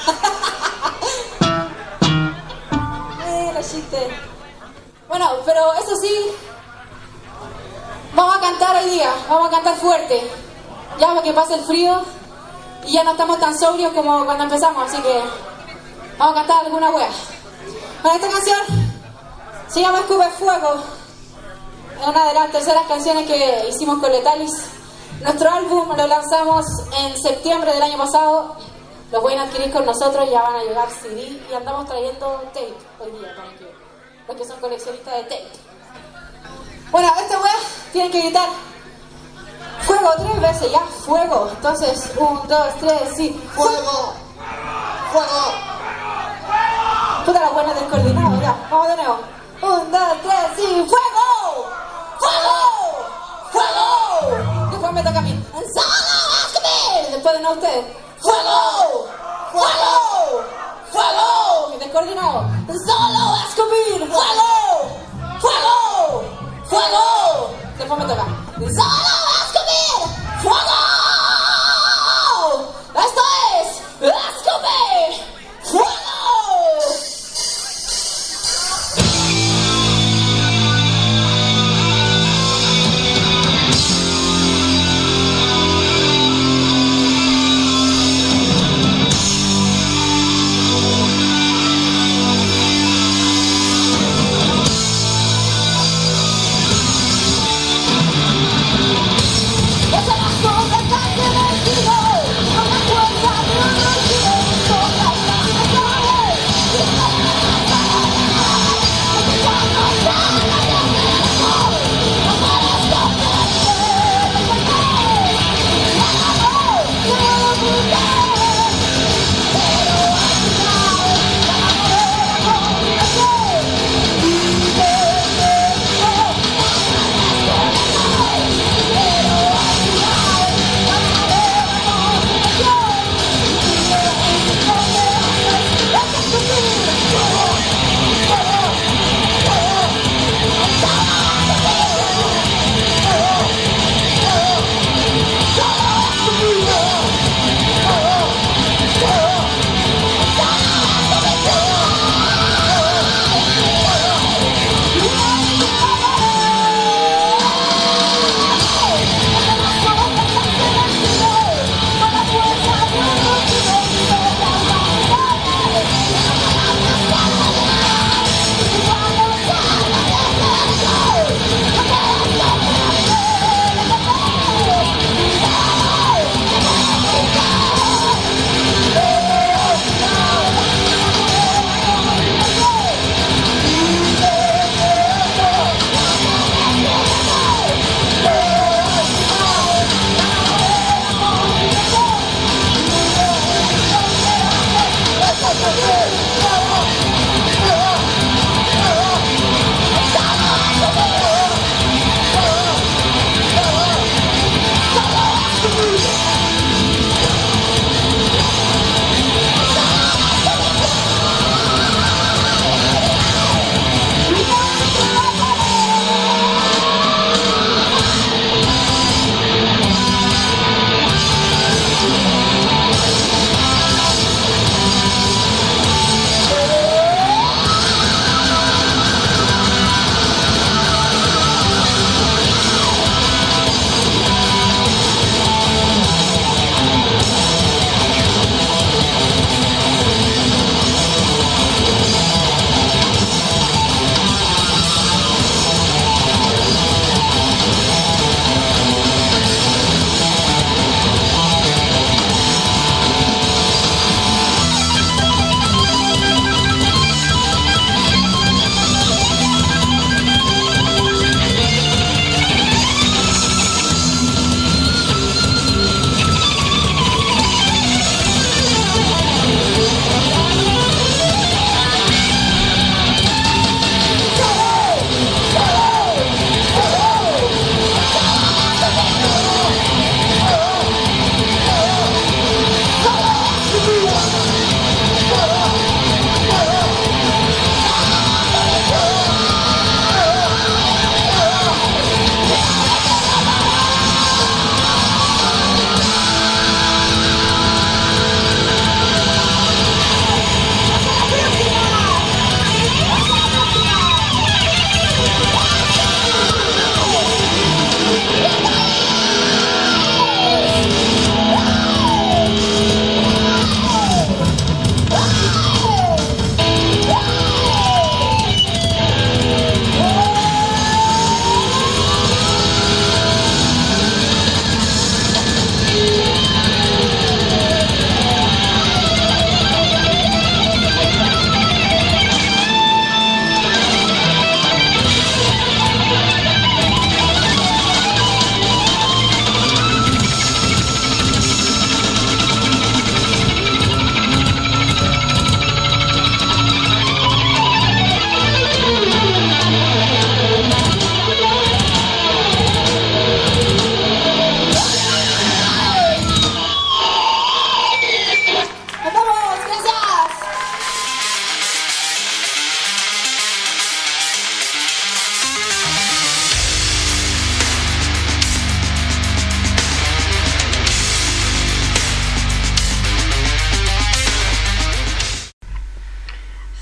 Los chistes. Bueno, pero eso sí, vamos a cantar hoy día, vamos a cantar fuerte. Ya para que pase el frío y ya no estamos tan sobrios como cuando empezamos, así que vamos a cantar alguna wea. Bueno, esta canción se llama Escupe Fuego. Es una de las terceras canciones que hicimos con Letalis. Nuestro álbum lo lanzamos en septiembre del año pasado. Lo pueden adquirir con nosotros, ya van a llegar CD y andamos trayendo tape hoy día para que los que son coleccionistas de tape. Bueno, esta wea tienen que gritar fuego 3 veces, ya, fuego. Entonces, 1, 2, 3, sí, fuego, fuego. Puta la buena descoordinada, ya, vamos de nuevo. 1, 2, 3, sí, fuego, fuego, fuego. Después me toca a mí. Después de no ustedes. ¡Fuego! ¡Fuego! ¡Fuego! Descoordinado. ¡Solo escupir! ¡Fuego! ¡Fuego! ¡Fuego! Después me toca. ¡Solo escupir! ¡Fuego! ¡Esto es escupir! ¡Fuego!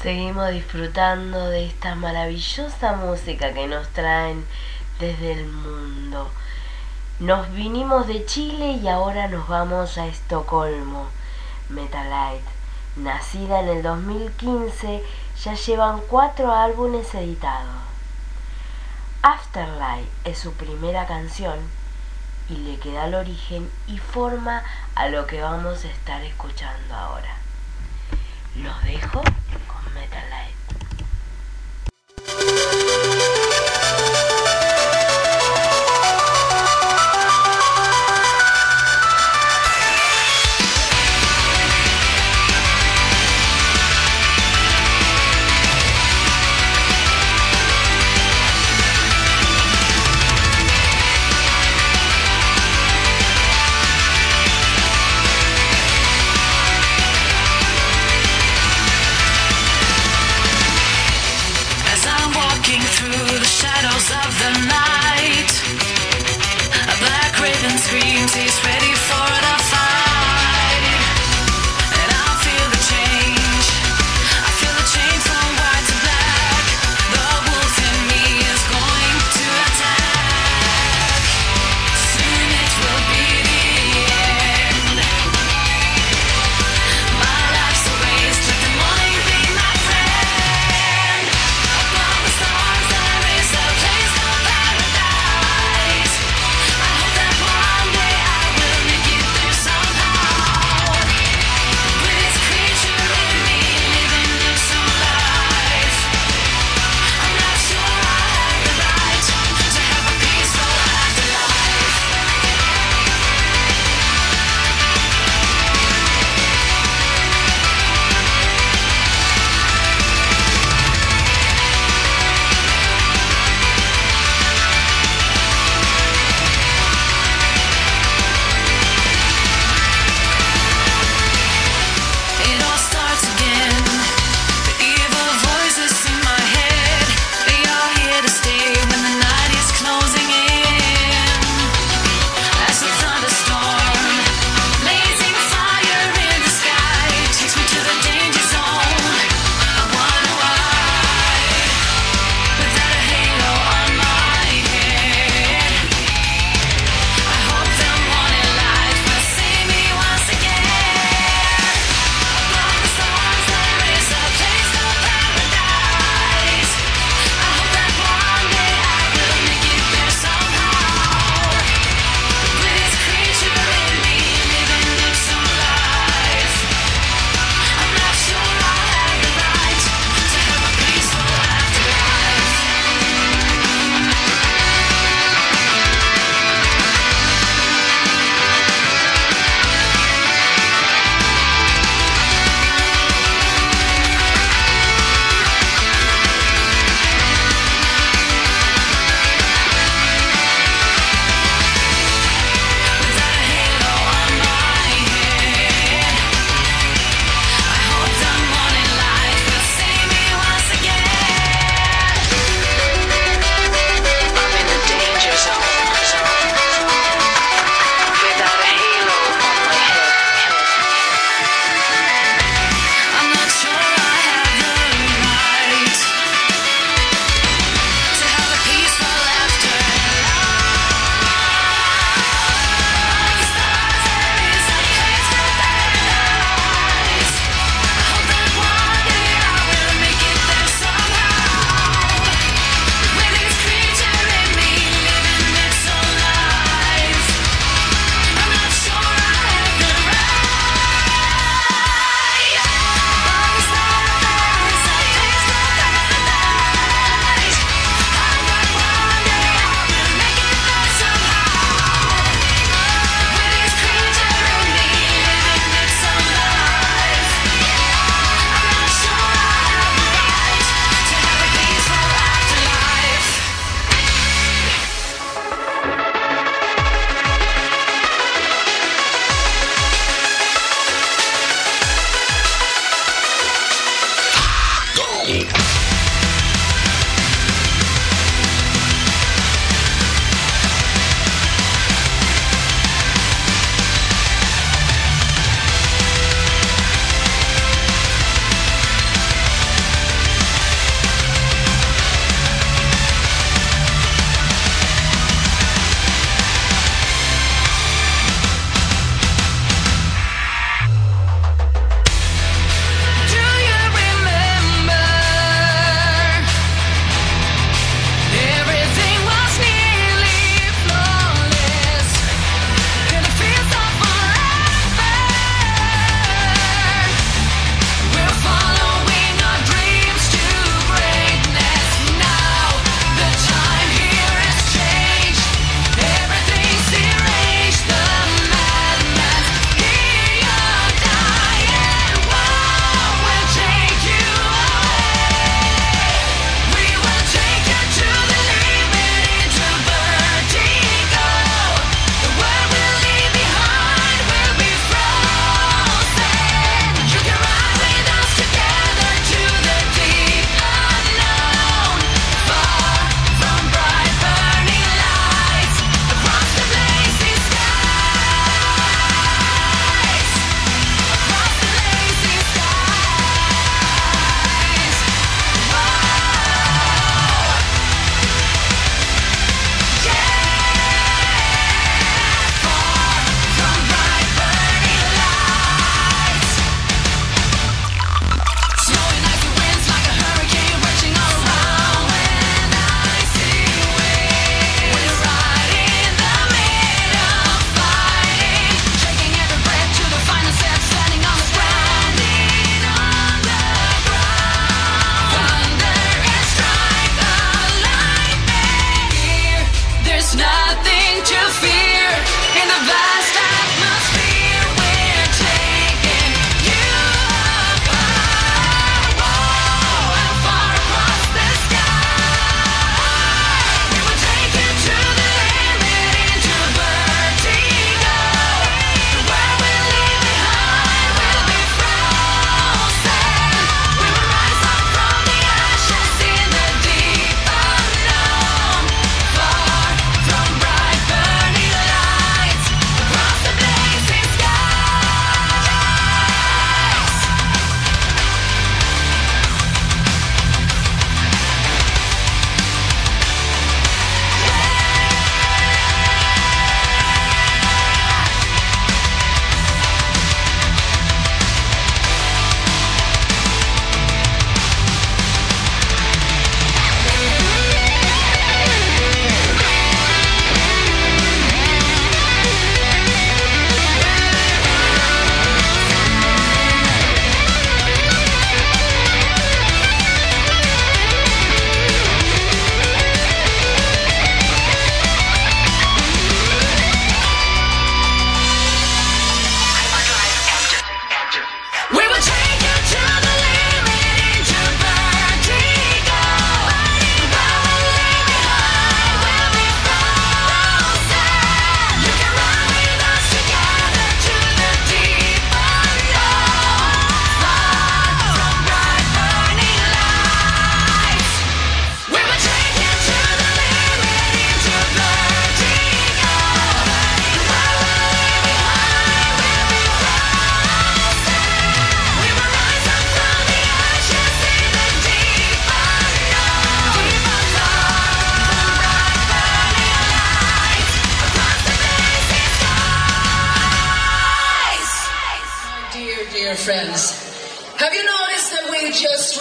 seguimos disfrutando de esta maravillosa música que nos traen desde el mundo. Nos vinimos de Chile y ahora nos vamos a Estocolmo. Metalite, nacida en el 2015, ya llevan 4 álbumes editados. Afterlife es su primera canción y le queda el origen y forma a lo que vamos a estar escuchando ahora. Los dejo con Metalite. Thank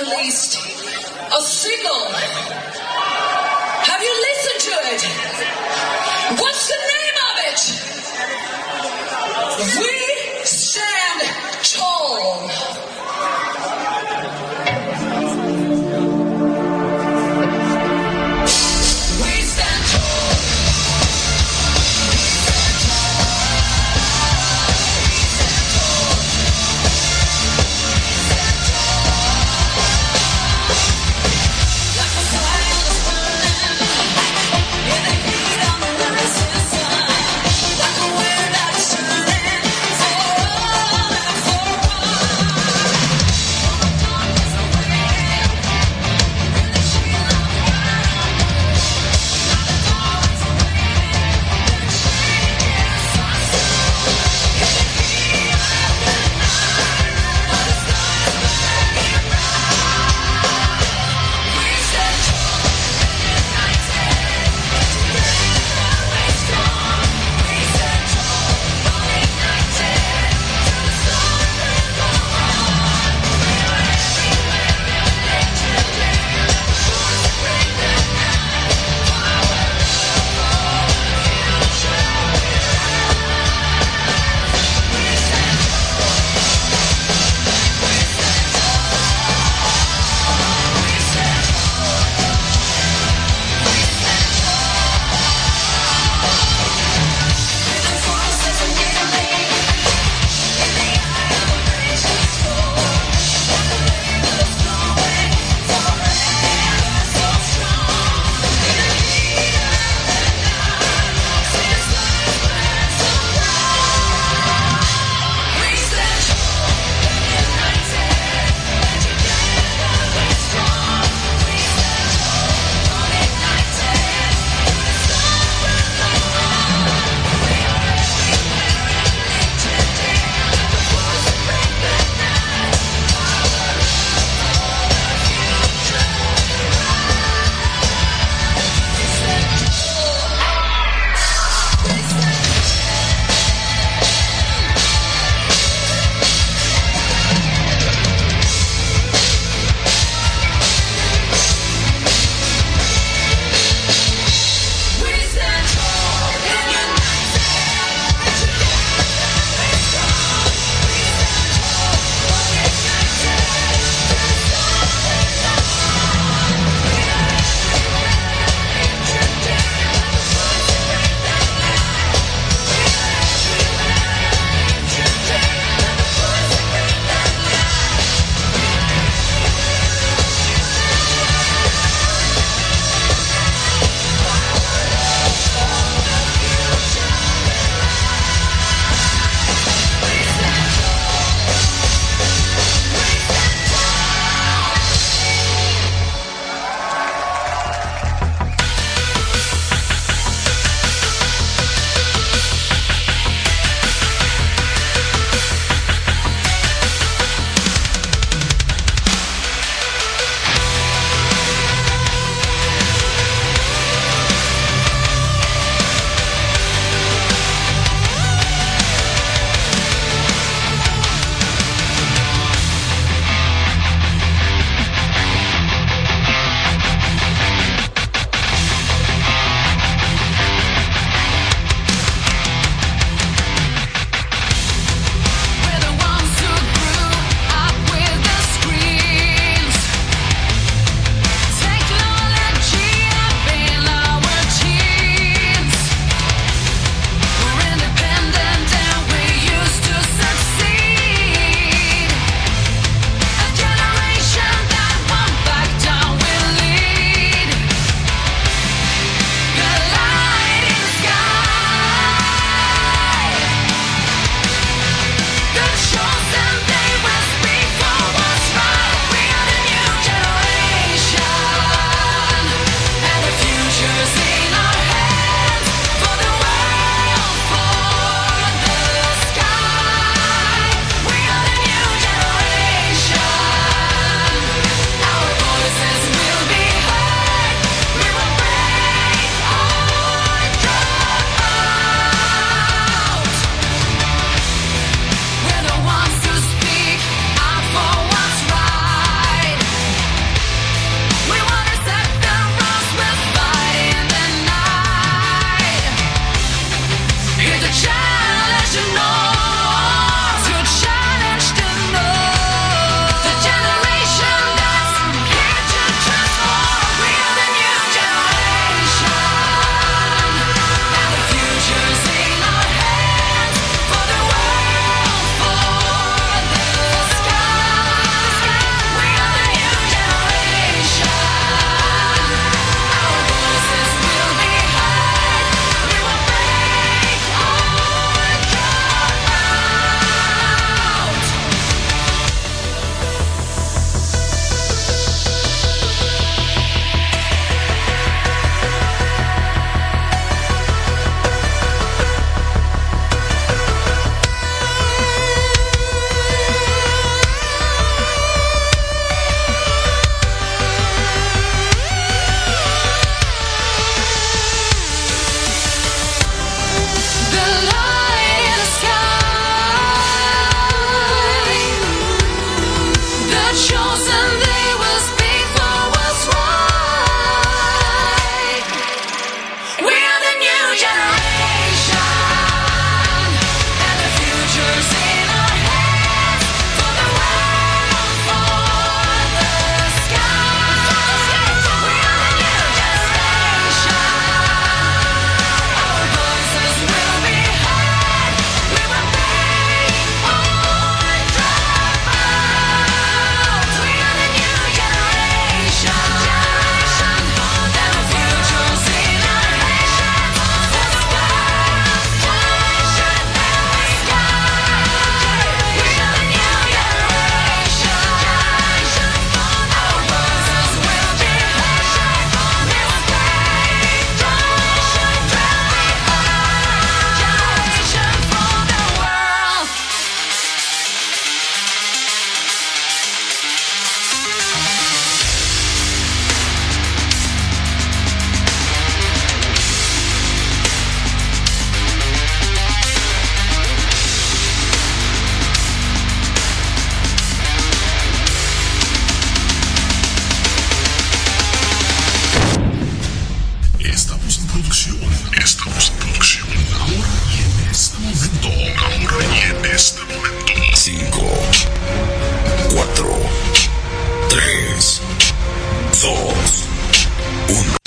released a single. Have you listened to it? What's the name of it? We stand tall. Like a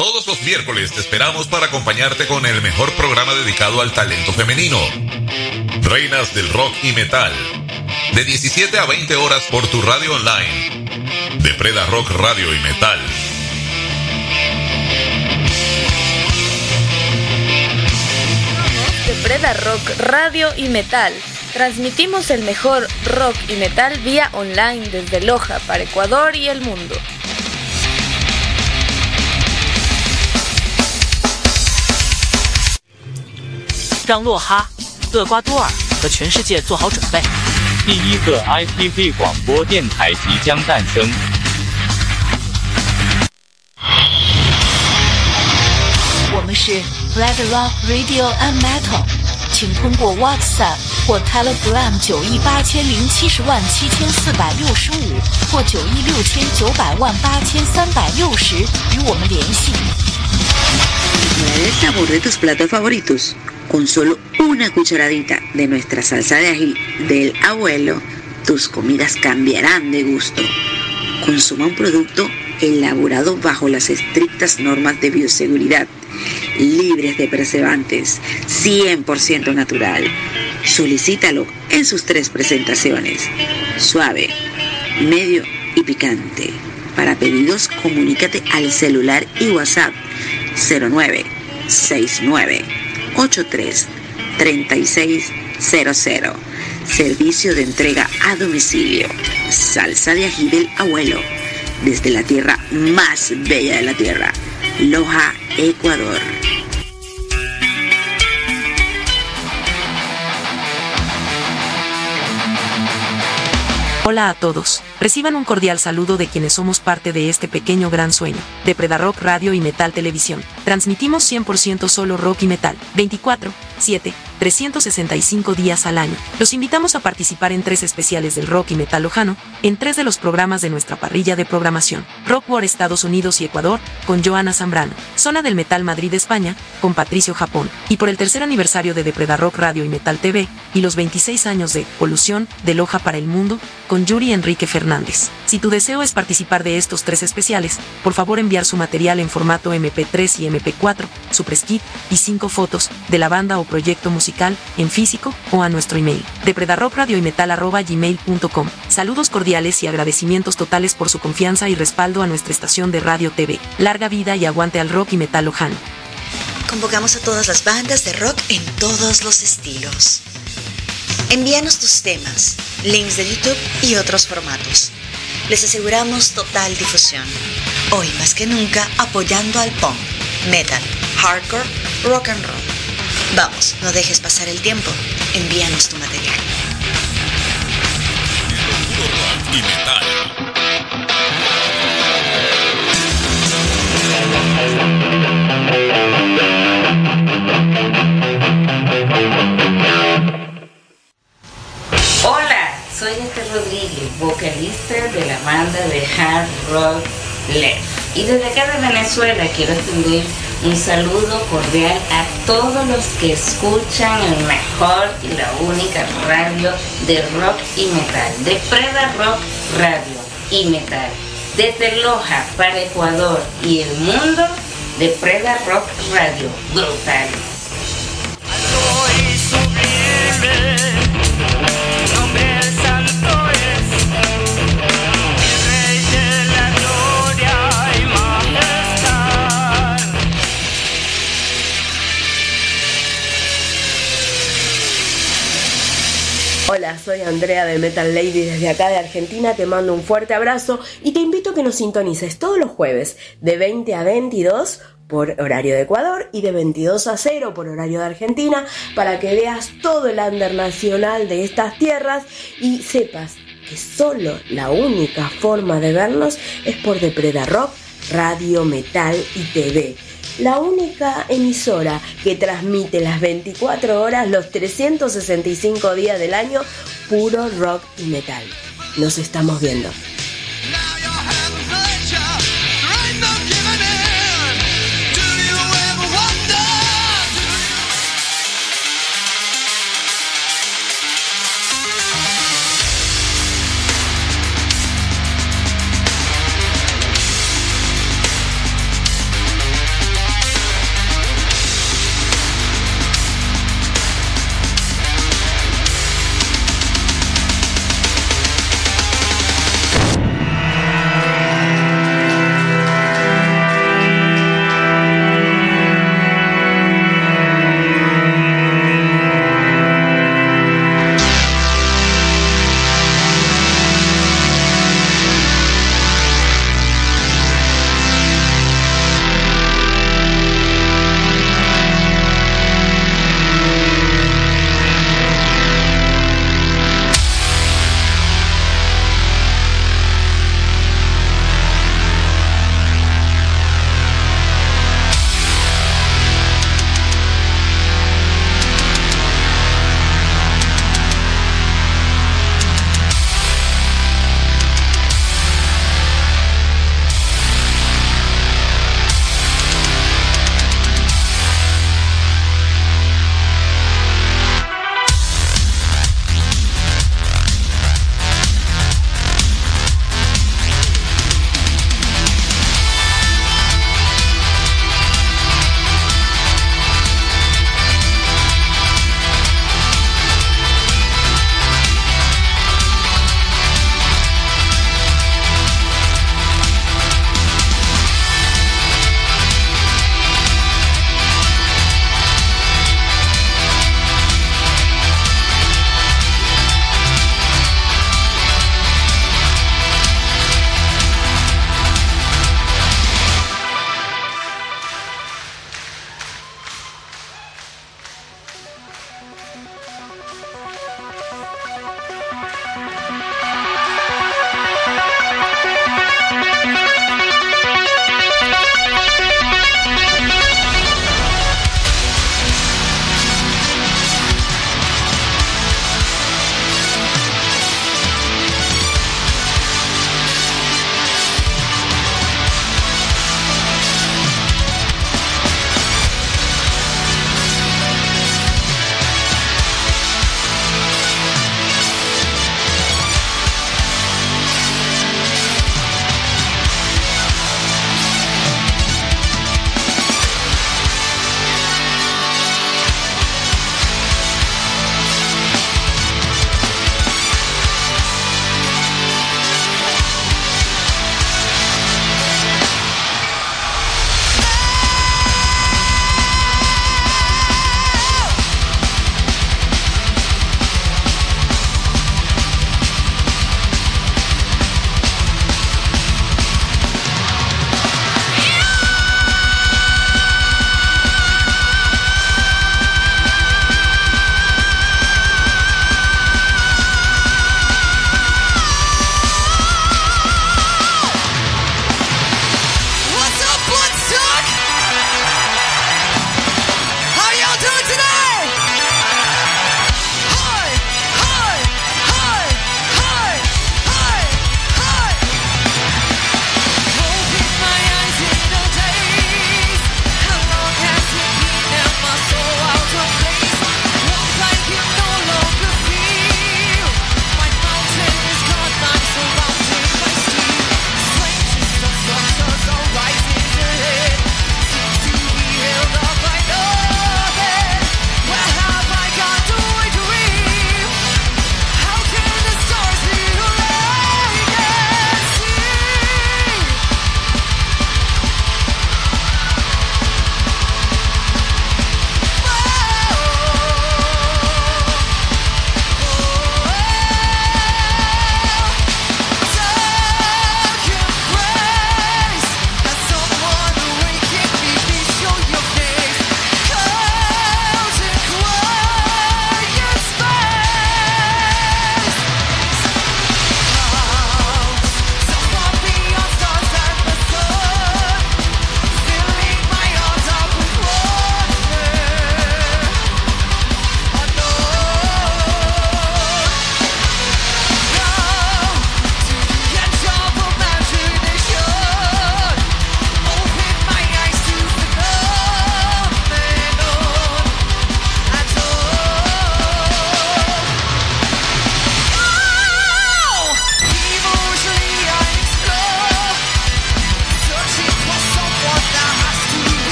Todos los miércoles te esperamos para acompañarte con el mejor programa dedicado al talento femenino. Reinas del Rock y Metal. De 17 a 20 horas por tu radio online. Depreda Rock Radio y Metal. Depreda Rock Radio y Metal. Transmitimos el mejor rock y metal vía online desde Loja para Ecuador y el mundo. 让洛哈、厄瓜多尔和全世界做好准备。 第一个 IPV 广播电台即将诞生。 我们是 Red Rock Radio and Metal， 请通过 WhatsApp 或 Telegram 910707465或91690083060与我们联系。 ¿Cuál es el sabor de tus platos favoritos? Con solo una cucharadita de nuestra salsa de ají del abuelo, tus comidas cambiarán de gusto. Consuma un producto elaborado bajo las estrictas normas de bioseguridad, libres de preservantes, 100% natural. Solicítalo en sus 3 presentaciones: suave, medio y picante. Para pedidos, comunícate al celular y WhatsApp 0969833600. Servicio de entrega a domicilio. Salsa de ají del abuelo, desde la tierra más bella de la tierra, Loja, Ecuador. Hola a todos, reciban un cordial saludo de quienes somos parte de este pequeño gran sueño, Depreda Rock Radio y Metal Televisión. Transmitimos 100% solo rock y metal, 24/7, 365 días al año. Los invitamos a participar en 3 especiales del rock y metal lojano, en 3 de los programas de nuestra parrilla de programación: Rock War Estados Unidos y Ecuador, con Joana Zambrano; Zona del Metal Madrid España, con Patricio Japón; y por el 3er aniversario de Depreda Rock Radio y Metal TV, y los 26 años de Polución, de Loja para el Mundo, con Yuri Enrique Fernández. Si tu deseo es participar de estos 3 especiales, por favor enviar su material en formato MP3 y MP4, su press kit y 5 fotos de la banda o proyecto musical en físico o a nuestro email, depredarocradioymetal@gmail.com. Saludos cordiales y agradecimientos totales por su confianza y respaldo a nuestra estación de radio TV. Larga vida y aguante al rock y metal lojano. Convocamos a todas las bandas de rock en todos los estilos. Envíanos tus temas, links de YouTube y otros formatos. Les aseguramos total difusión. Hoy más que nunca apoyando al punk, metal, hardcore, rock and roll. Vamos, no dejes pasar el tiempo. Envíanos tu material. Rock y metal. Hola, soy Esther Rodríguez, vocalista de la banda de hard rock Left. Y desde acá de Venezuela quiero extender un saludo cordial a todos los que escuchan el mejor y la única radio de rock y metal, Depreda Rock Radio y Metal. Desde Loja para Ecuador y el mundo, Depreda Rock Radio. Brutal. Hola, soy Andrea de Metal Lady desde acá de Argentina, te mando un fuerte abrazo y te invito a que nos sintonices todos los jueves de 20 a 22 por horario de Ecuador y de 22 a 0 por horario de Argentina, para que veas todo el under nacional de estas tierras y sepas que solo la única forma de vernos es por Depreda Rock, Radio, Metal y TV. La única emisora que transmite las 24 horas, los 365 días del año, puro rock y metal. Nos estamos viendo.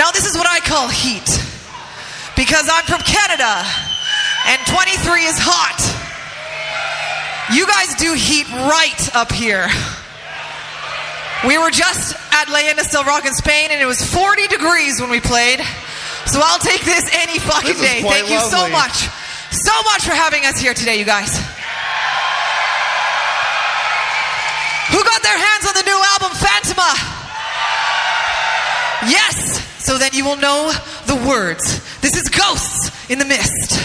Now this is what I call heat. Because I'm from Canada and 23 is hot. You guys do heat right up here. We were just at Leyendas del Rock in Spain and it was 40 degrees when we played. So I'll take this any fucking day. Thank you so much. So much for having us here today, you guys. Who got their hands on the new album, Phantoma? Yes! So then you will know the words. This is Ghosts in the Mist.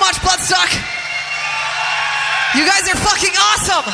much, Bloodstock. You guys are fucking awesome.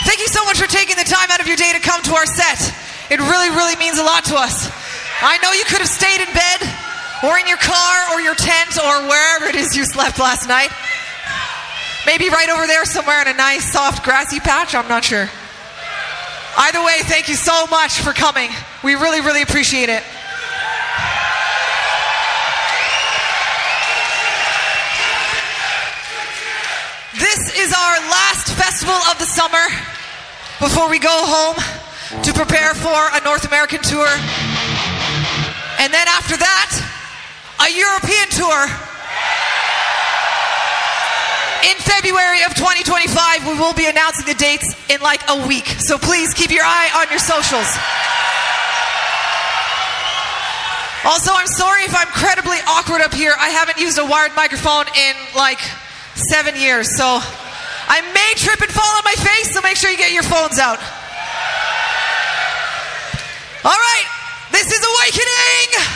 Thank you so much for taking the time out of your day to come to our set. It really, really means a lot to us. I know you could have stayed in bed or in your car or your tent or wherever it is you slept last night. Maybe right over there somewhere in a nice, soft, grassy patch. I'm not sure. Either way, thank you so much for coming. We really, really appreciate it. This is our last festival of the summer before we go home to prepare for a North American tour. And then after that, a European tour. In February of 2025, we will be announcing the dates in like a week. So please keep your eye on your socials. Also, I'm sorry if I'm incredibly awkward up here. I haven't used a wired microphone in like 7 years. So I may trip and fall on my face, so make sure you get your phones out. All right, this is Awakening!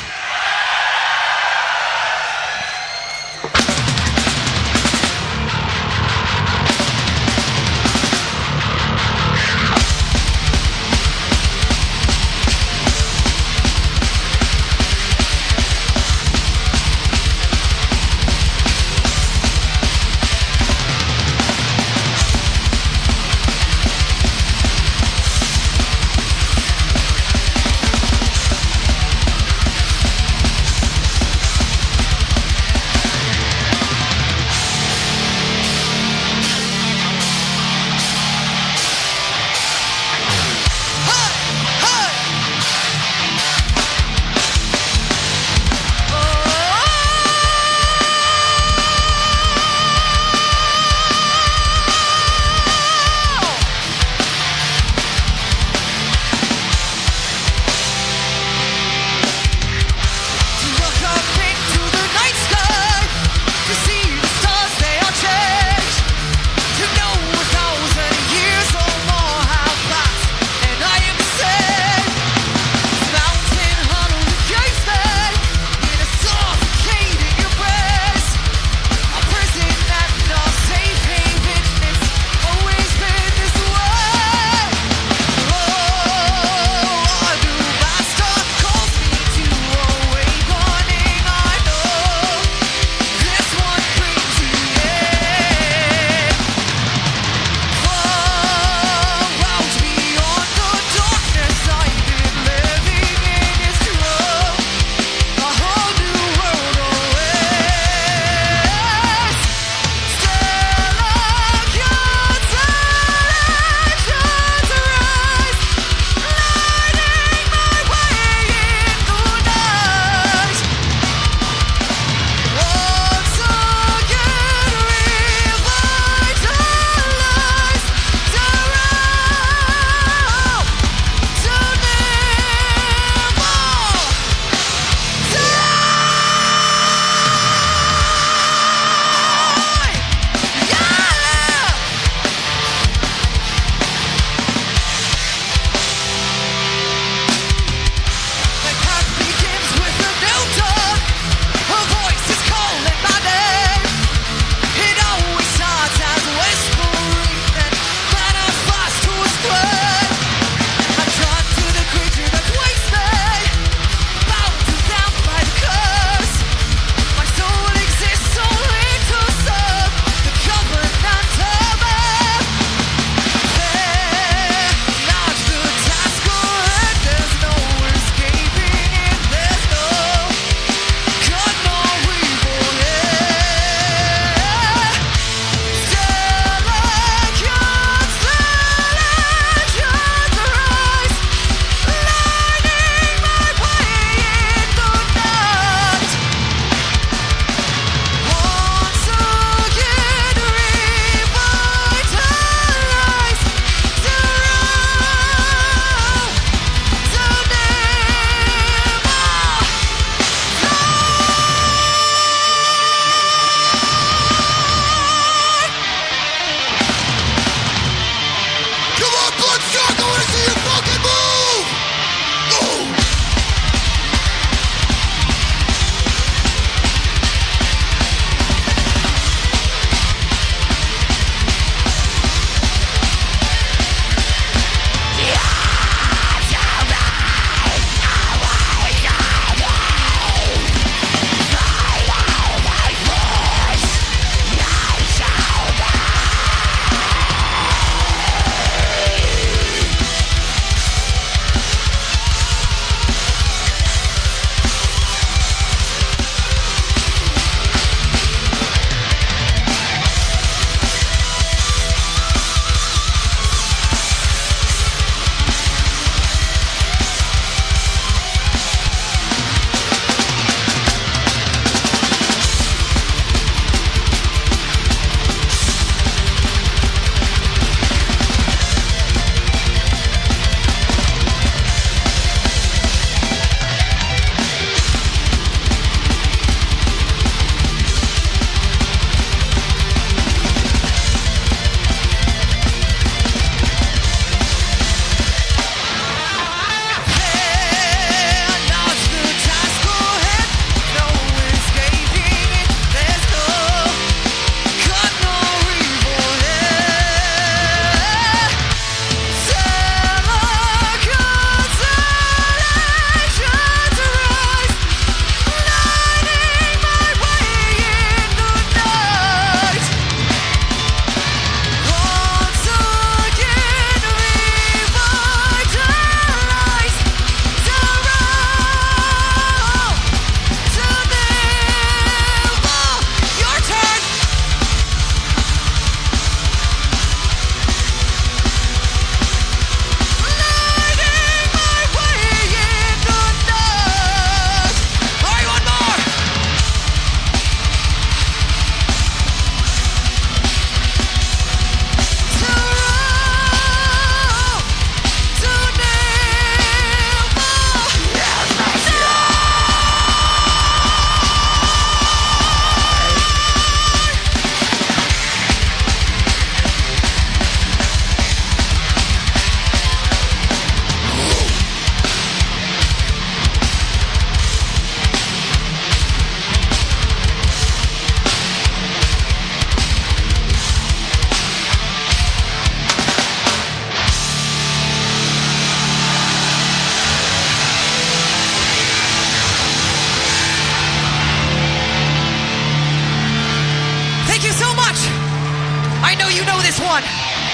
this one.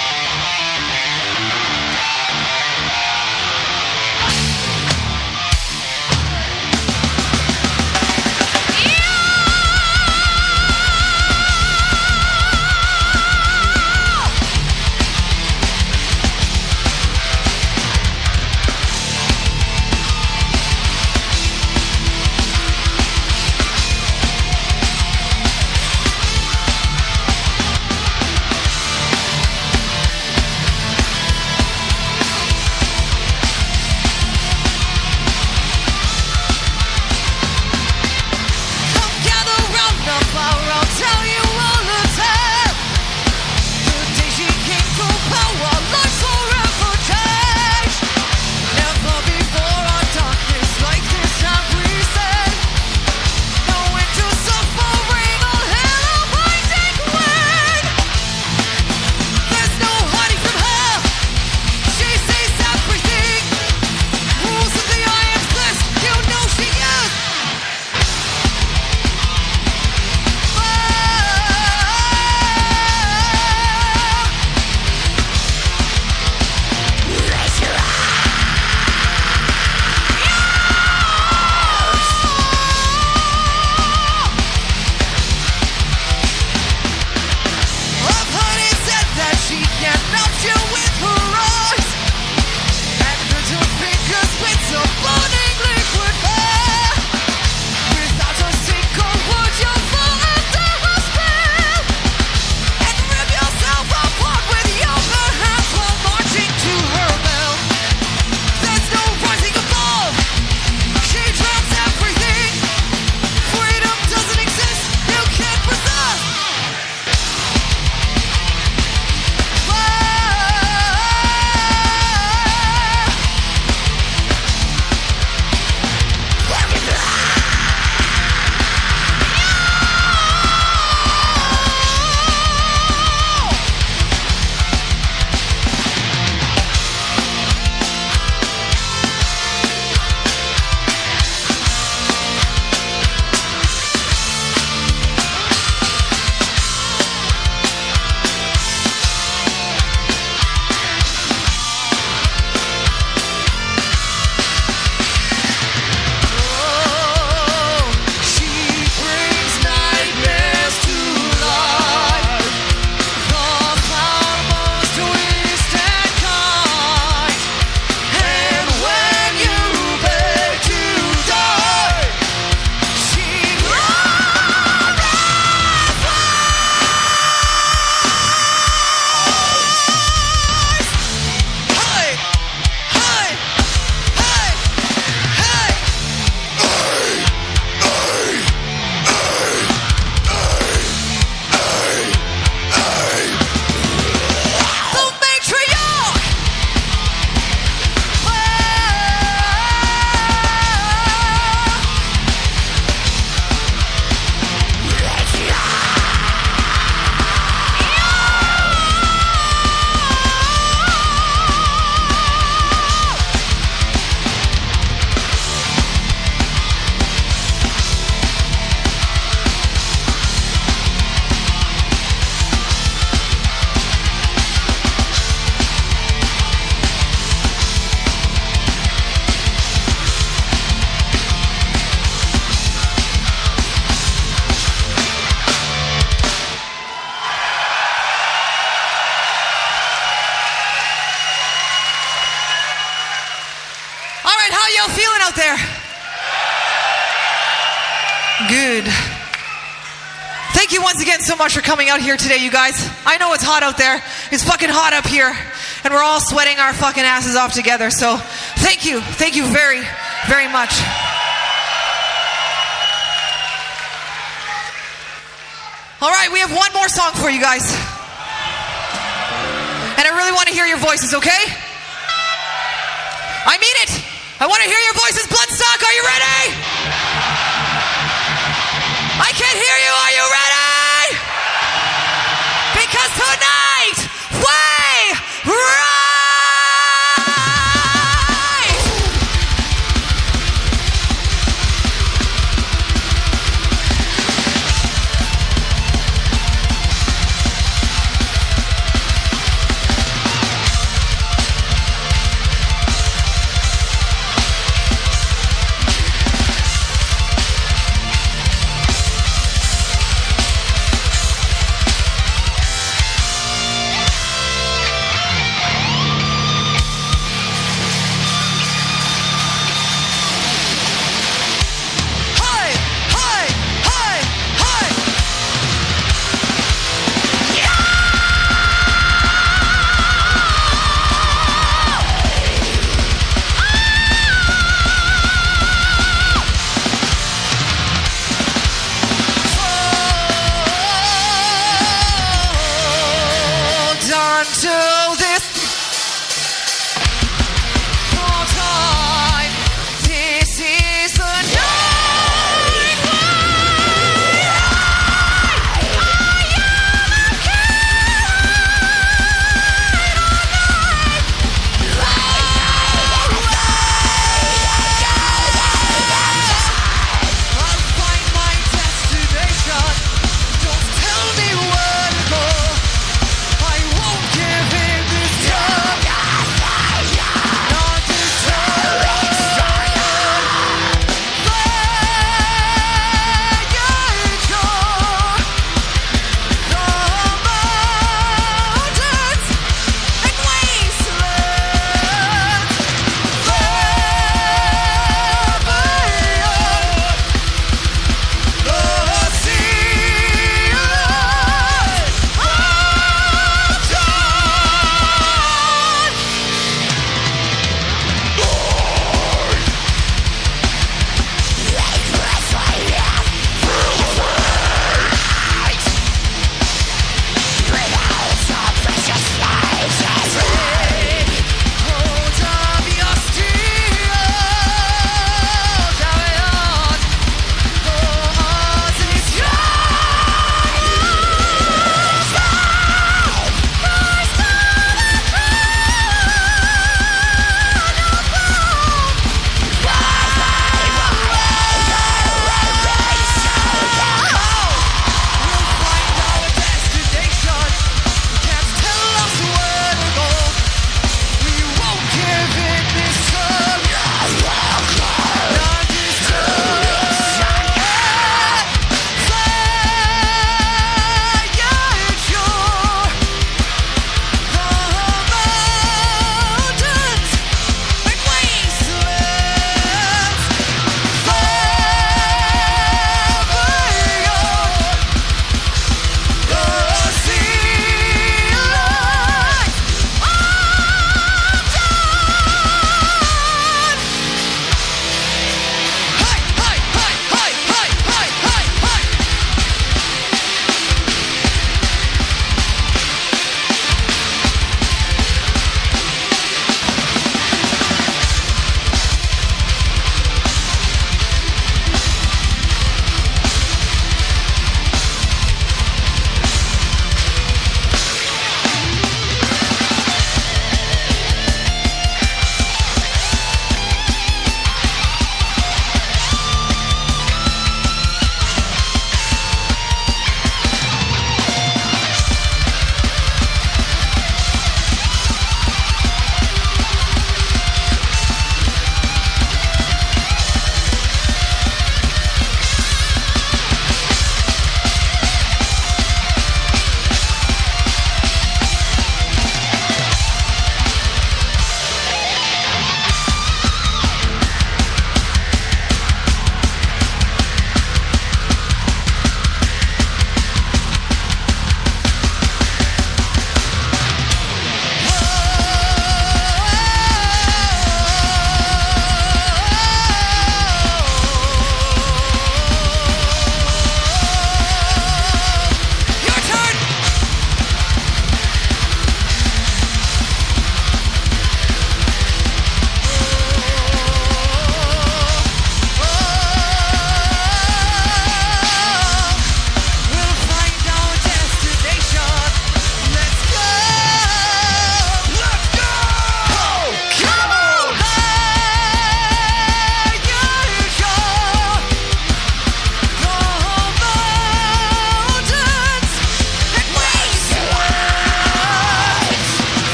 out there? Good. Thank you once again so much for coming out here today, you guys. I know it's hot out there. It's fucking hot up here. And we're all sweating our fucking asses off together. So thank you. Thank you very, very much. All right, we have one more song for you guys. And I really want to hear your voices, okay? I mean it. I want to hear your voices. Bloodstock, are you ready? I can't hear you. Are you ready? Because tonight, we ride!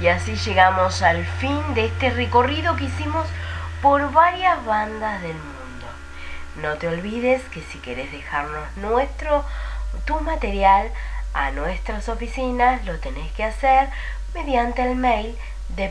Y así llegamos al fin de este recorrido que hicimos por varias bandas del mundo. No te olvides que si querés dejarnos tu material a nuestras oficinas, lo tenés que hacer mediante el mail de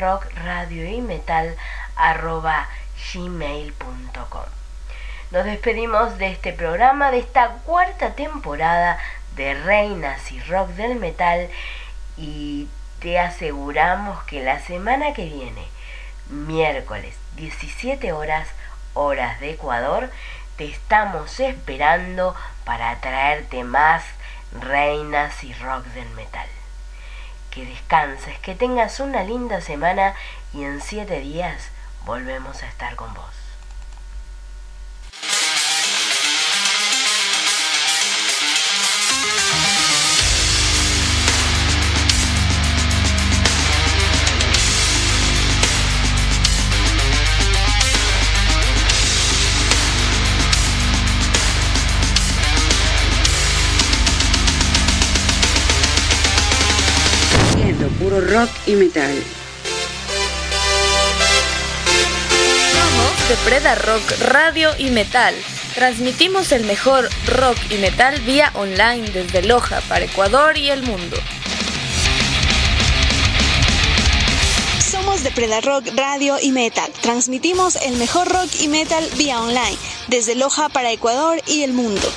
predarockradio.y-metal@gmail.com. Nos despedimos de este programa, de esta cuarta temporada de Reinas y Rock del Metal, y te aseguramos que la semana que viene, miércoles 17 horas, horas de Ecuador, te estamos esperando para traerte más Reinas y Rock del Metal. Que descanses, que tengas una linda semana y en 7 días volvemos a estar con vos. Puro rock y metal. Somos de Preda Rock Radio y Metal. Transmitimos el mejor rock y metal vía online desde Loja para Ecuador y el mundo. Somos de Preda Rock Radio y Metal. Transmitimos el mejor rock y metal vía online desde Loja para Ecuador y el mundo.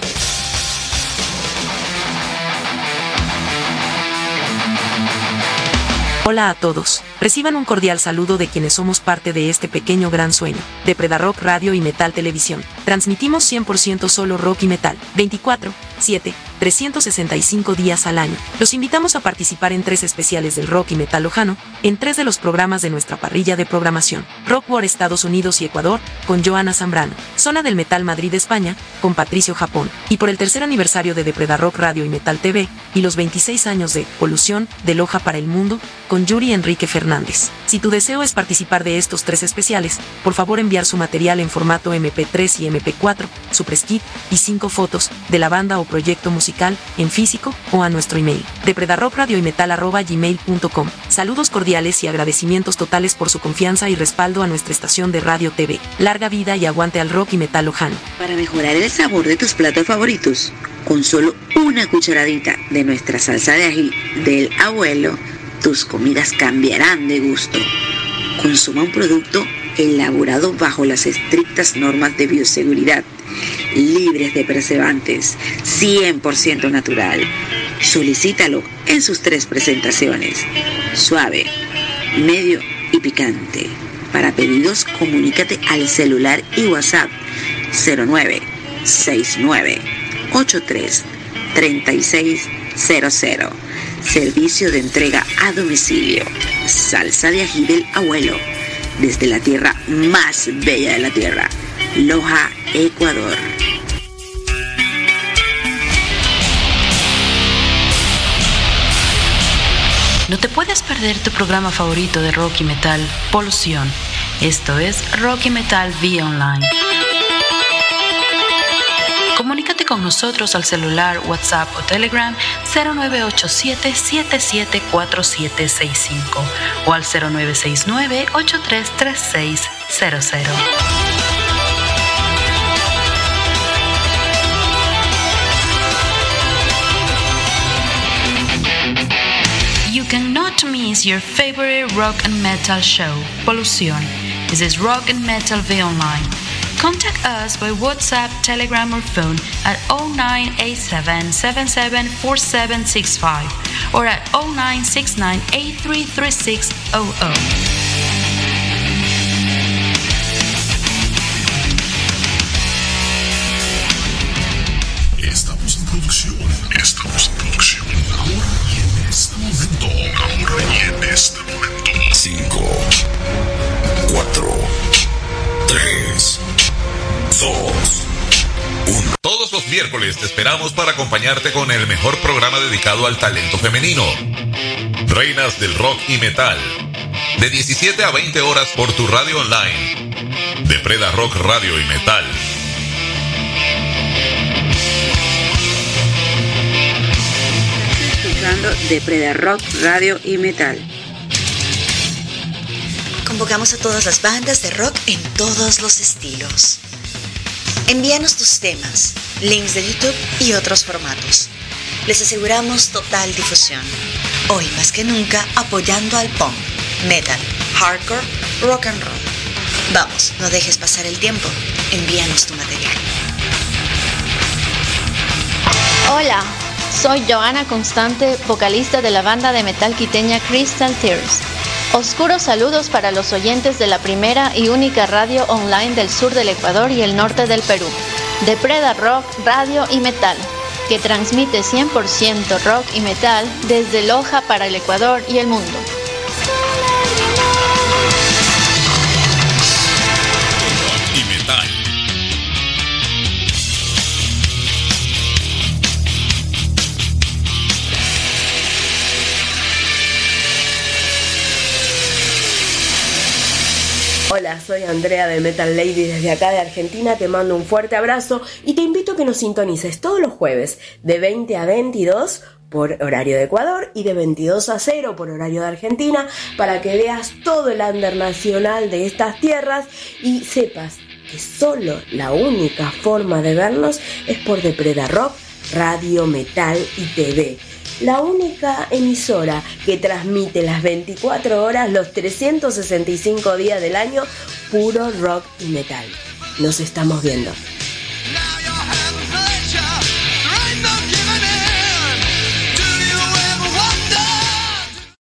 Hola a todos, reciban un cordial saludo de quienes somos parte de este pequeño gran sueño, de Preda Rock Radio y Metal Televisión. Transmitimos 100% solo rock y metal, 24/7, 365 días al año. Los invitamos a participar en 3 especiales del rock y metal lojano, en 3 de los programas de nuestra parrilla de programación. Rock War Estados Unidos y Ecuador, con Joana Zambrano. Zona del Metal Madrid España, con Patricio Japón. Y por el 3er aniversario de Preda Rock Radio y Metal TV, y los 26 años de Polución, de Loja para el Mundo, con Yuri Enrique Fernández. Si tu deseo es participar de estos 3 especiales, por favor enviar su material en formato MP3 y MP4, su press kit y 5 fotos de la banda o proyecto musical en físico o a nuestro email de predarrockradioymetal@gmail.com. Saludos cordiales y agradecimientos totales por su confianza y respaldo a nuestra estación de radio TV. Larga vida y aguante al rock y metal lojano. Para mejorar el sabor de tus platos favoritos, con solo una cucharadita de nuestra salsa de ají del abuelo, tus comidas cambiarán de gusto. Consuma un producto elaborado bajo las estrictas normas de bioseguridad, libres de preservantes, 100% natural. Solicítalo en sus 3 presentaciones: suave, medio y picante. Para pedidos, comunícate al celular y WhatsApp 0969833600. Servicio de entrega a domicilio. Salsa de ají del abuelo, desde la tierra más bella de la tierra, Loja, Ecuador. No te puedes perder tu programa favorito de rock y metal, Polución. Esto es Rock y Metal vía online. Comunícate con nosotros al celular, WhatsApp o Telegram 0987-774765 o al 0969-833600. You cannot miss your favorite rock and metal show, Polución. This is Rock and Metal via online. Contact us by WhatsApp, Telegram or phone at 0987-774765 or at 0969-833600. Estamos en producción. Ahora y en este momento. 5, 4, 3, 2, 1. Todos los miércoles te esperamos para acompañarte con el mejor programa dedicado al talento femenino. Reinas del Rock y Metal. De 17 a 20 horas por tu radio online. De Preda Rock Radio y Metal. De Preda Rock Radio y Metal. Convocamos a todas las bandas de rock en todos los estilos. Envíanos tus temas, links de YouTube y otros formatos. Les aseguramos total difusión. Hoy más que nunca apoyando al punk, metal, hardcore, rock and roll. Vamos, no dejes pasar el tiempo. Envíanos tu material. Hola, soy Joana Constante, vocalista de la banda de metal quiteña Crystal Tears. Oscuros saludos para los oyentes de la primera y única radio online del sur del Ecuador y el norte del Perú, de Preda Rock, Radio y Metal, que transmite 100% rock y metal desde Loja para el Ecuador y el mundo. Hola, soy Andrea de Metal Lady desde acá de Argentina, te mando un fuerte abrazo y te invito a que nos sintonices todos los jueves de 20 a 22 por horario de Ecuador y de 22 a 0 por horario de Argentina para que veas todo el under nacional de estas tierras y sepas que solo la única forma de vernos es por Preda Rock, Radio, Metal y TV. La única emisora que transmite las 24 horas, los 365 días del año, puro rock y metal. Nos estamos viendo.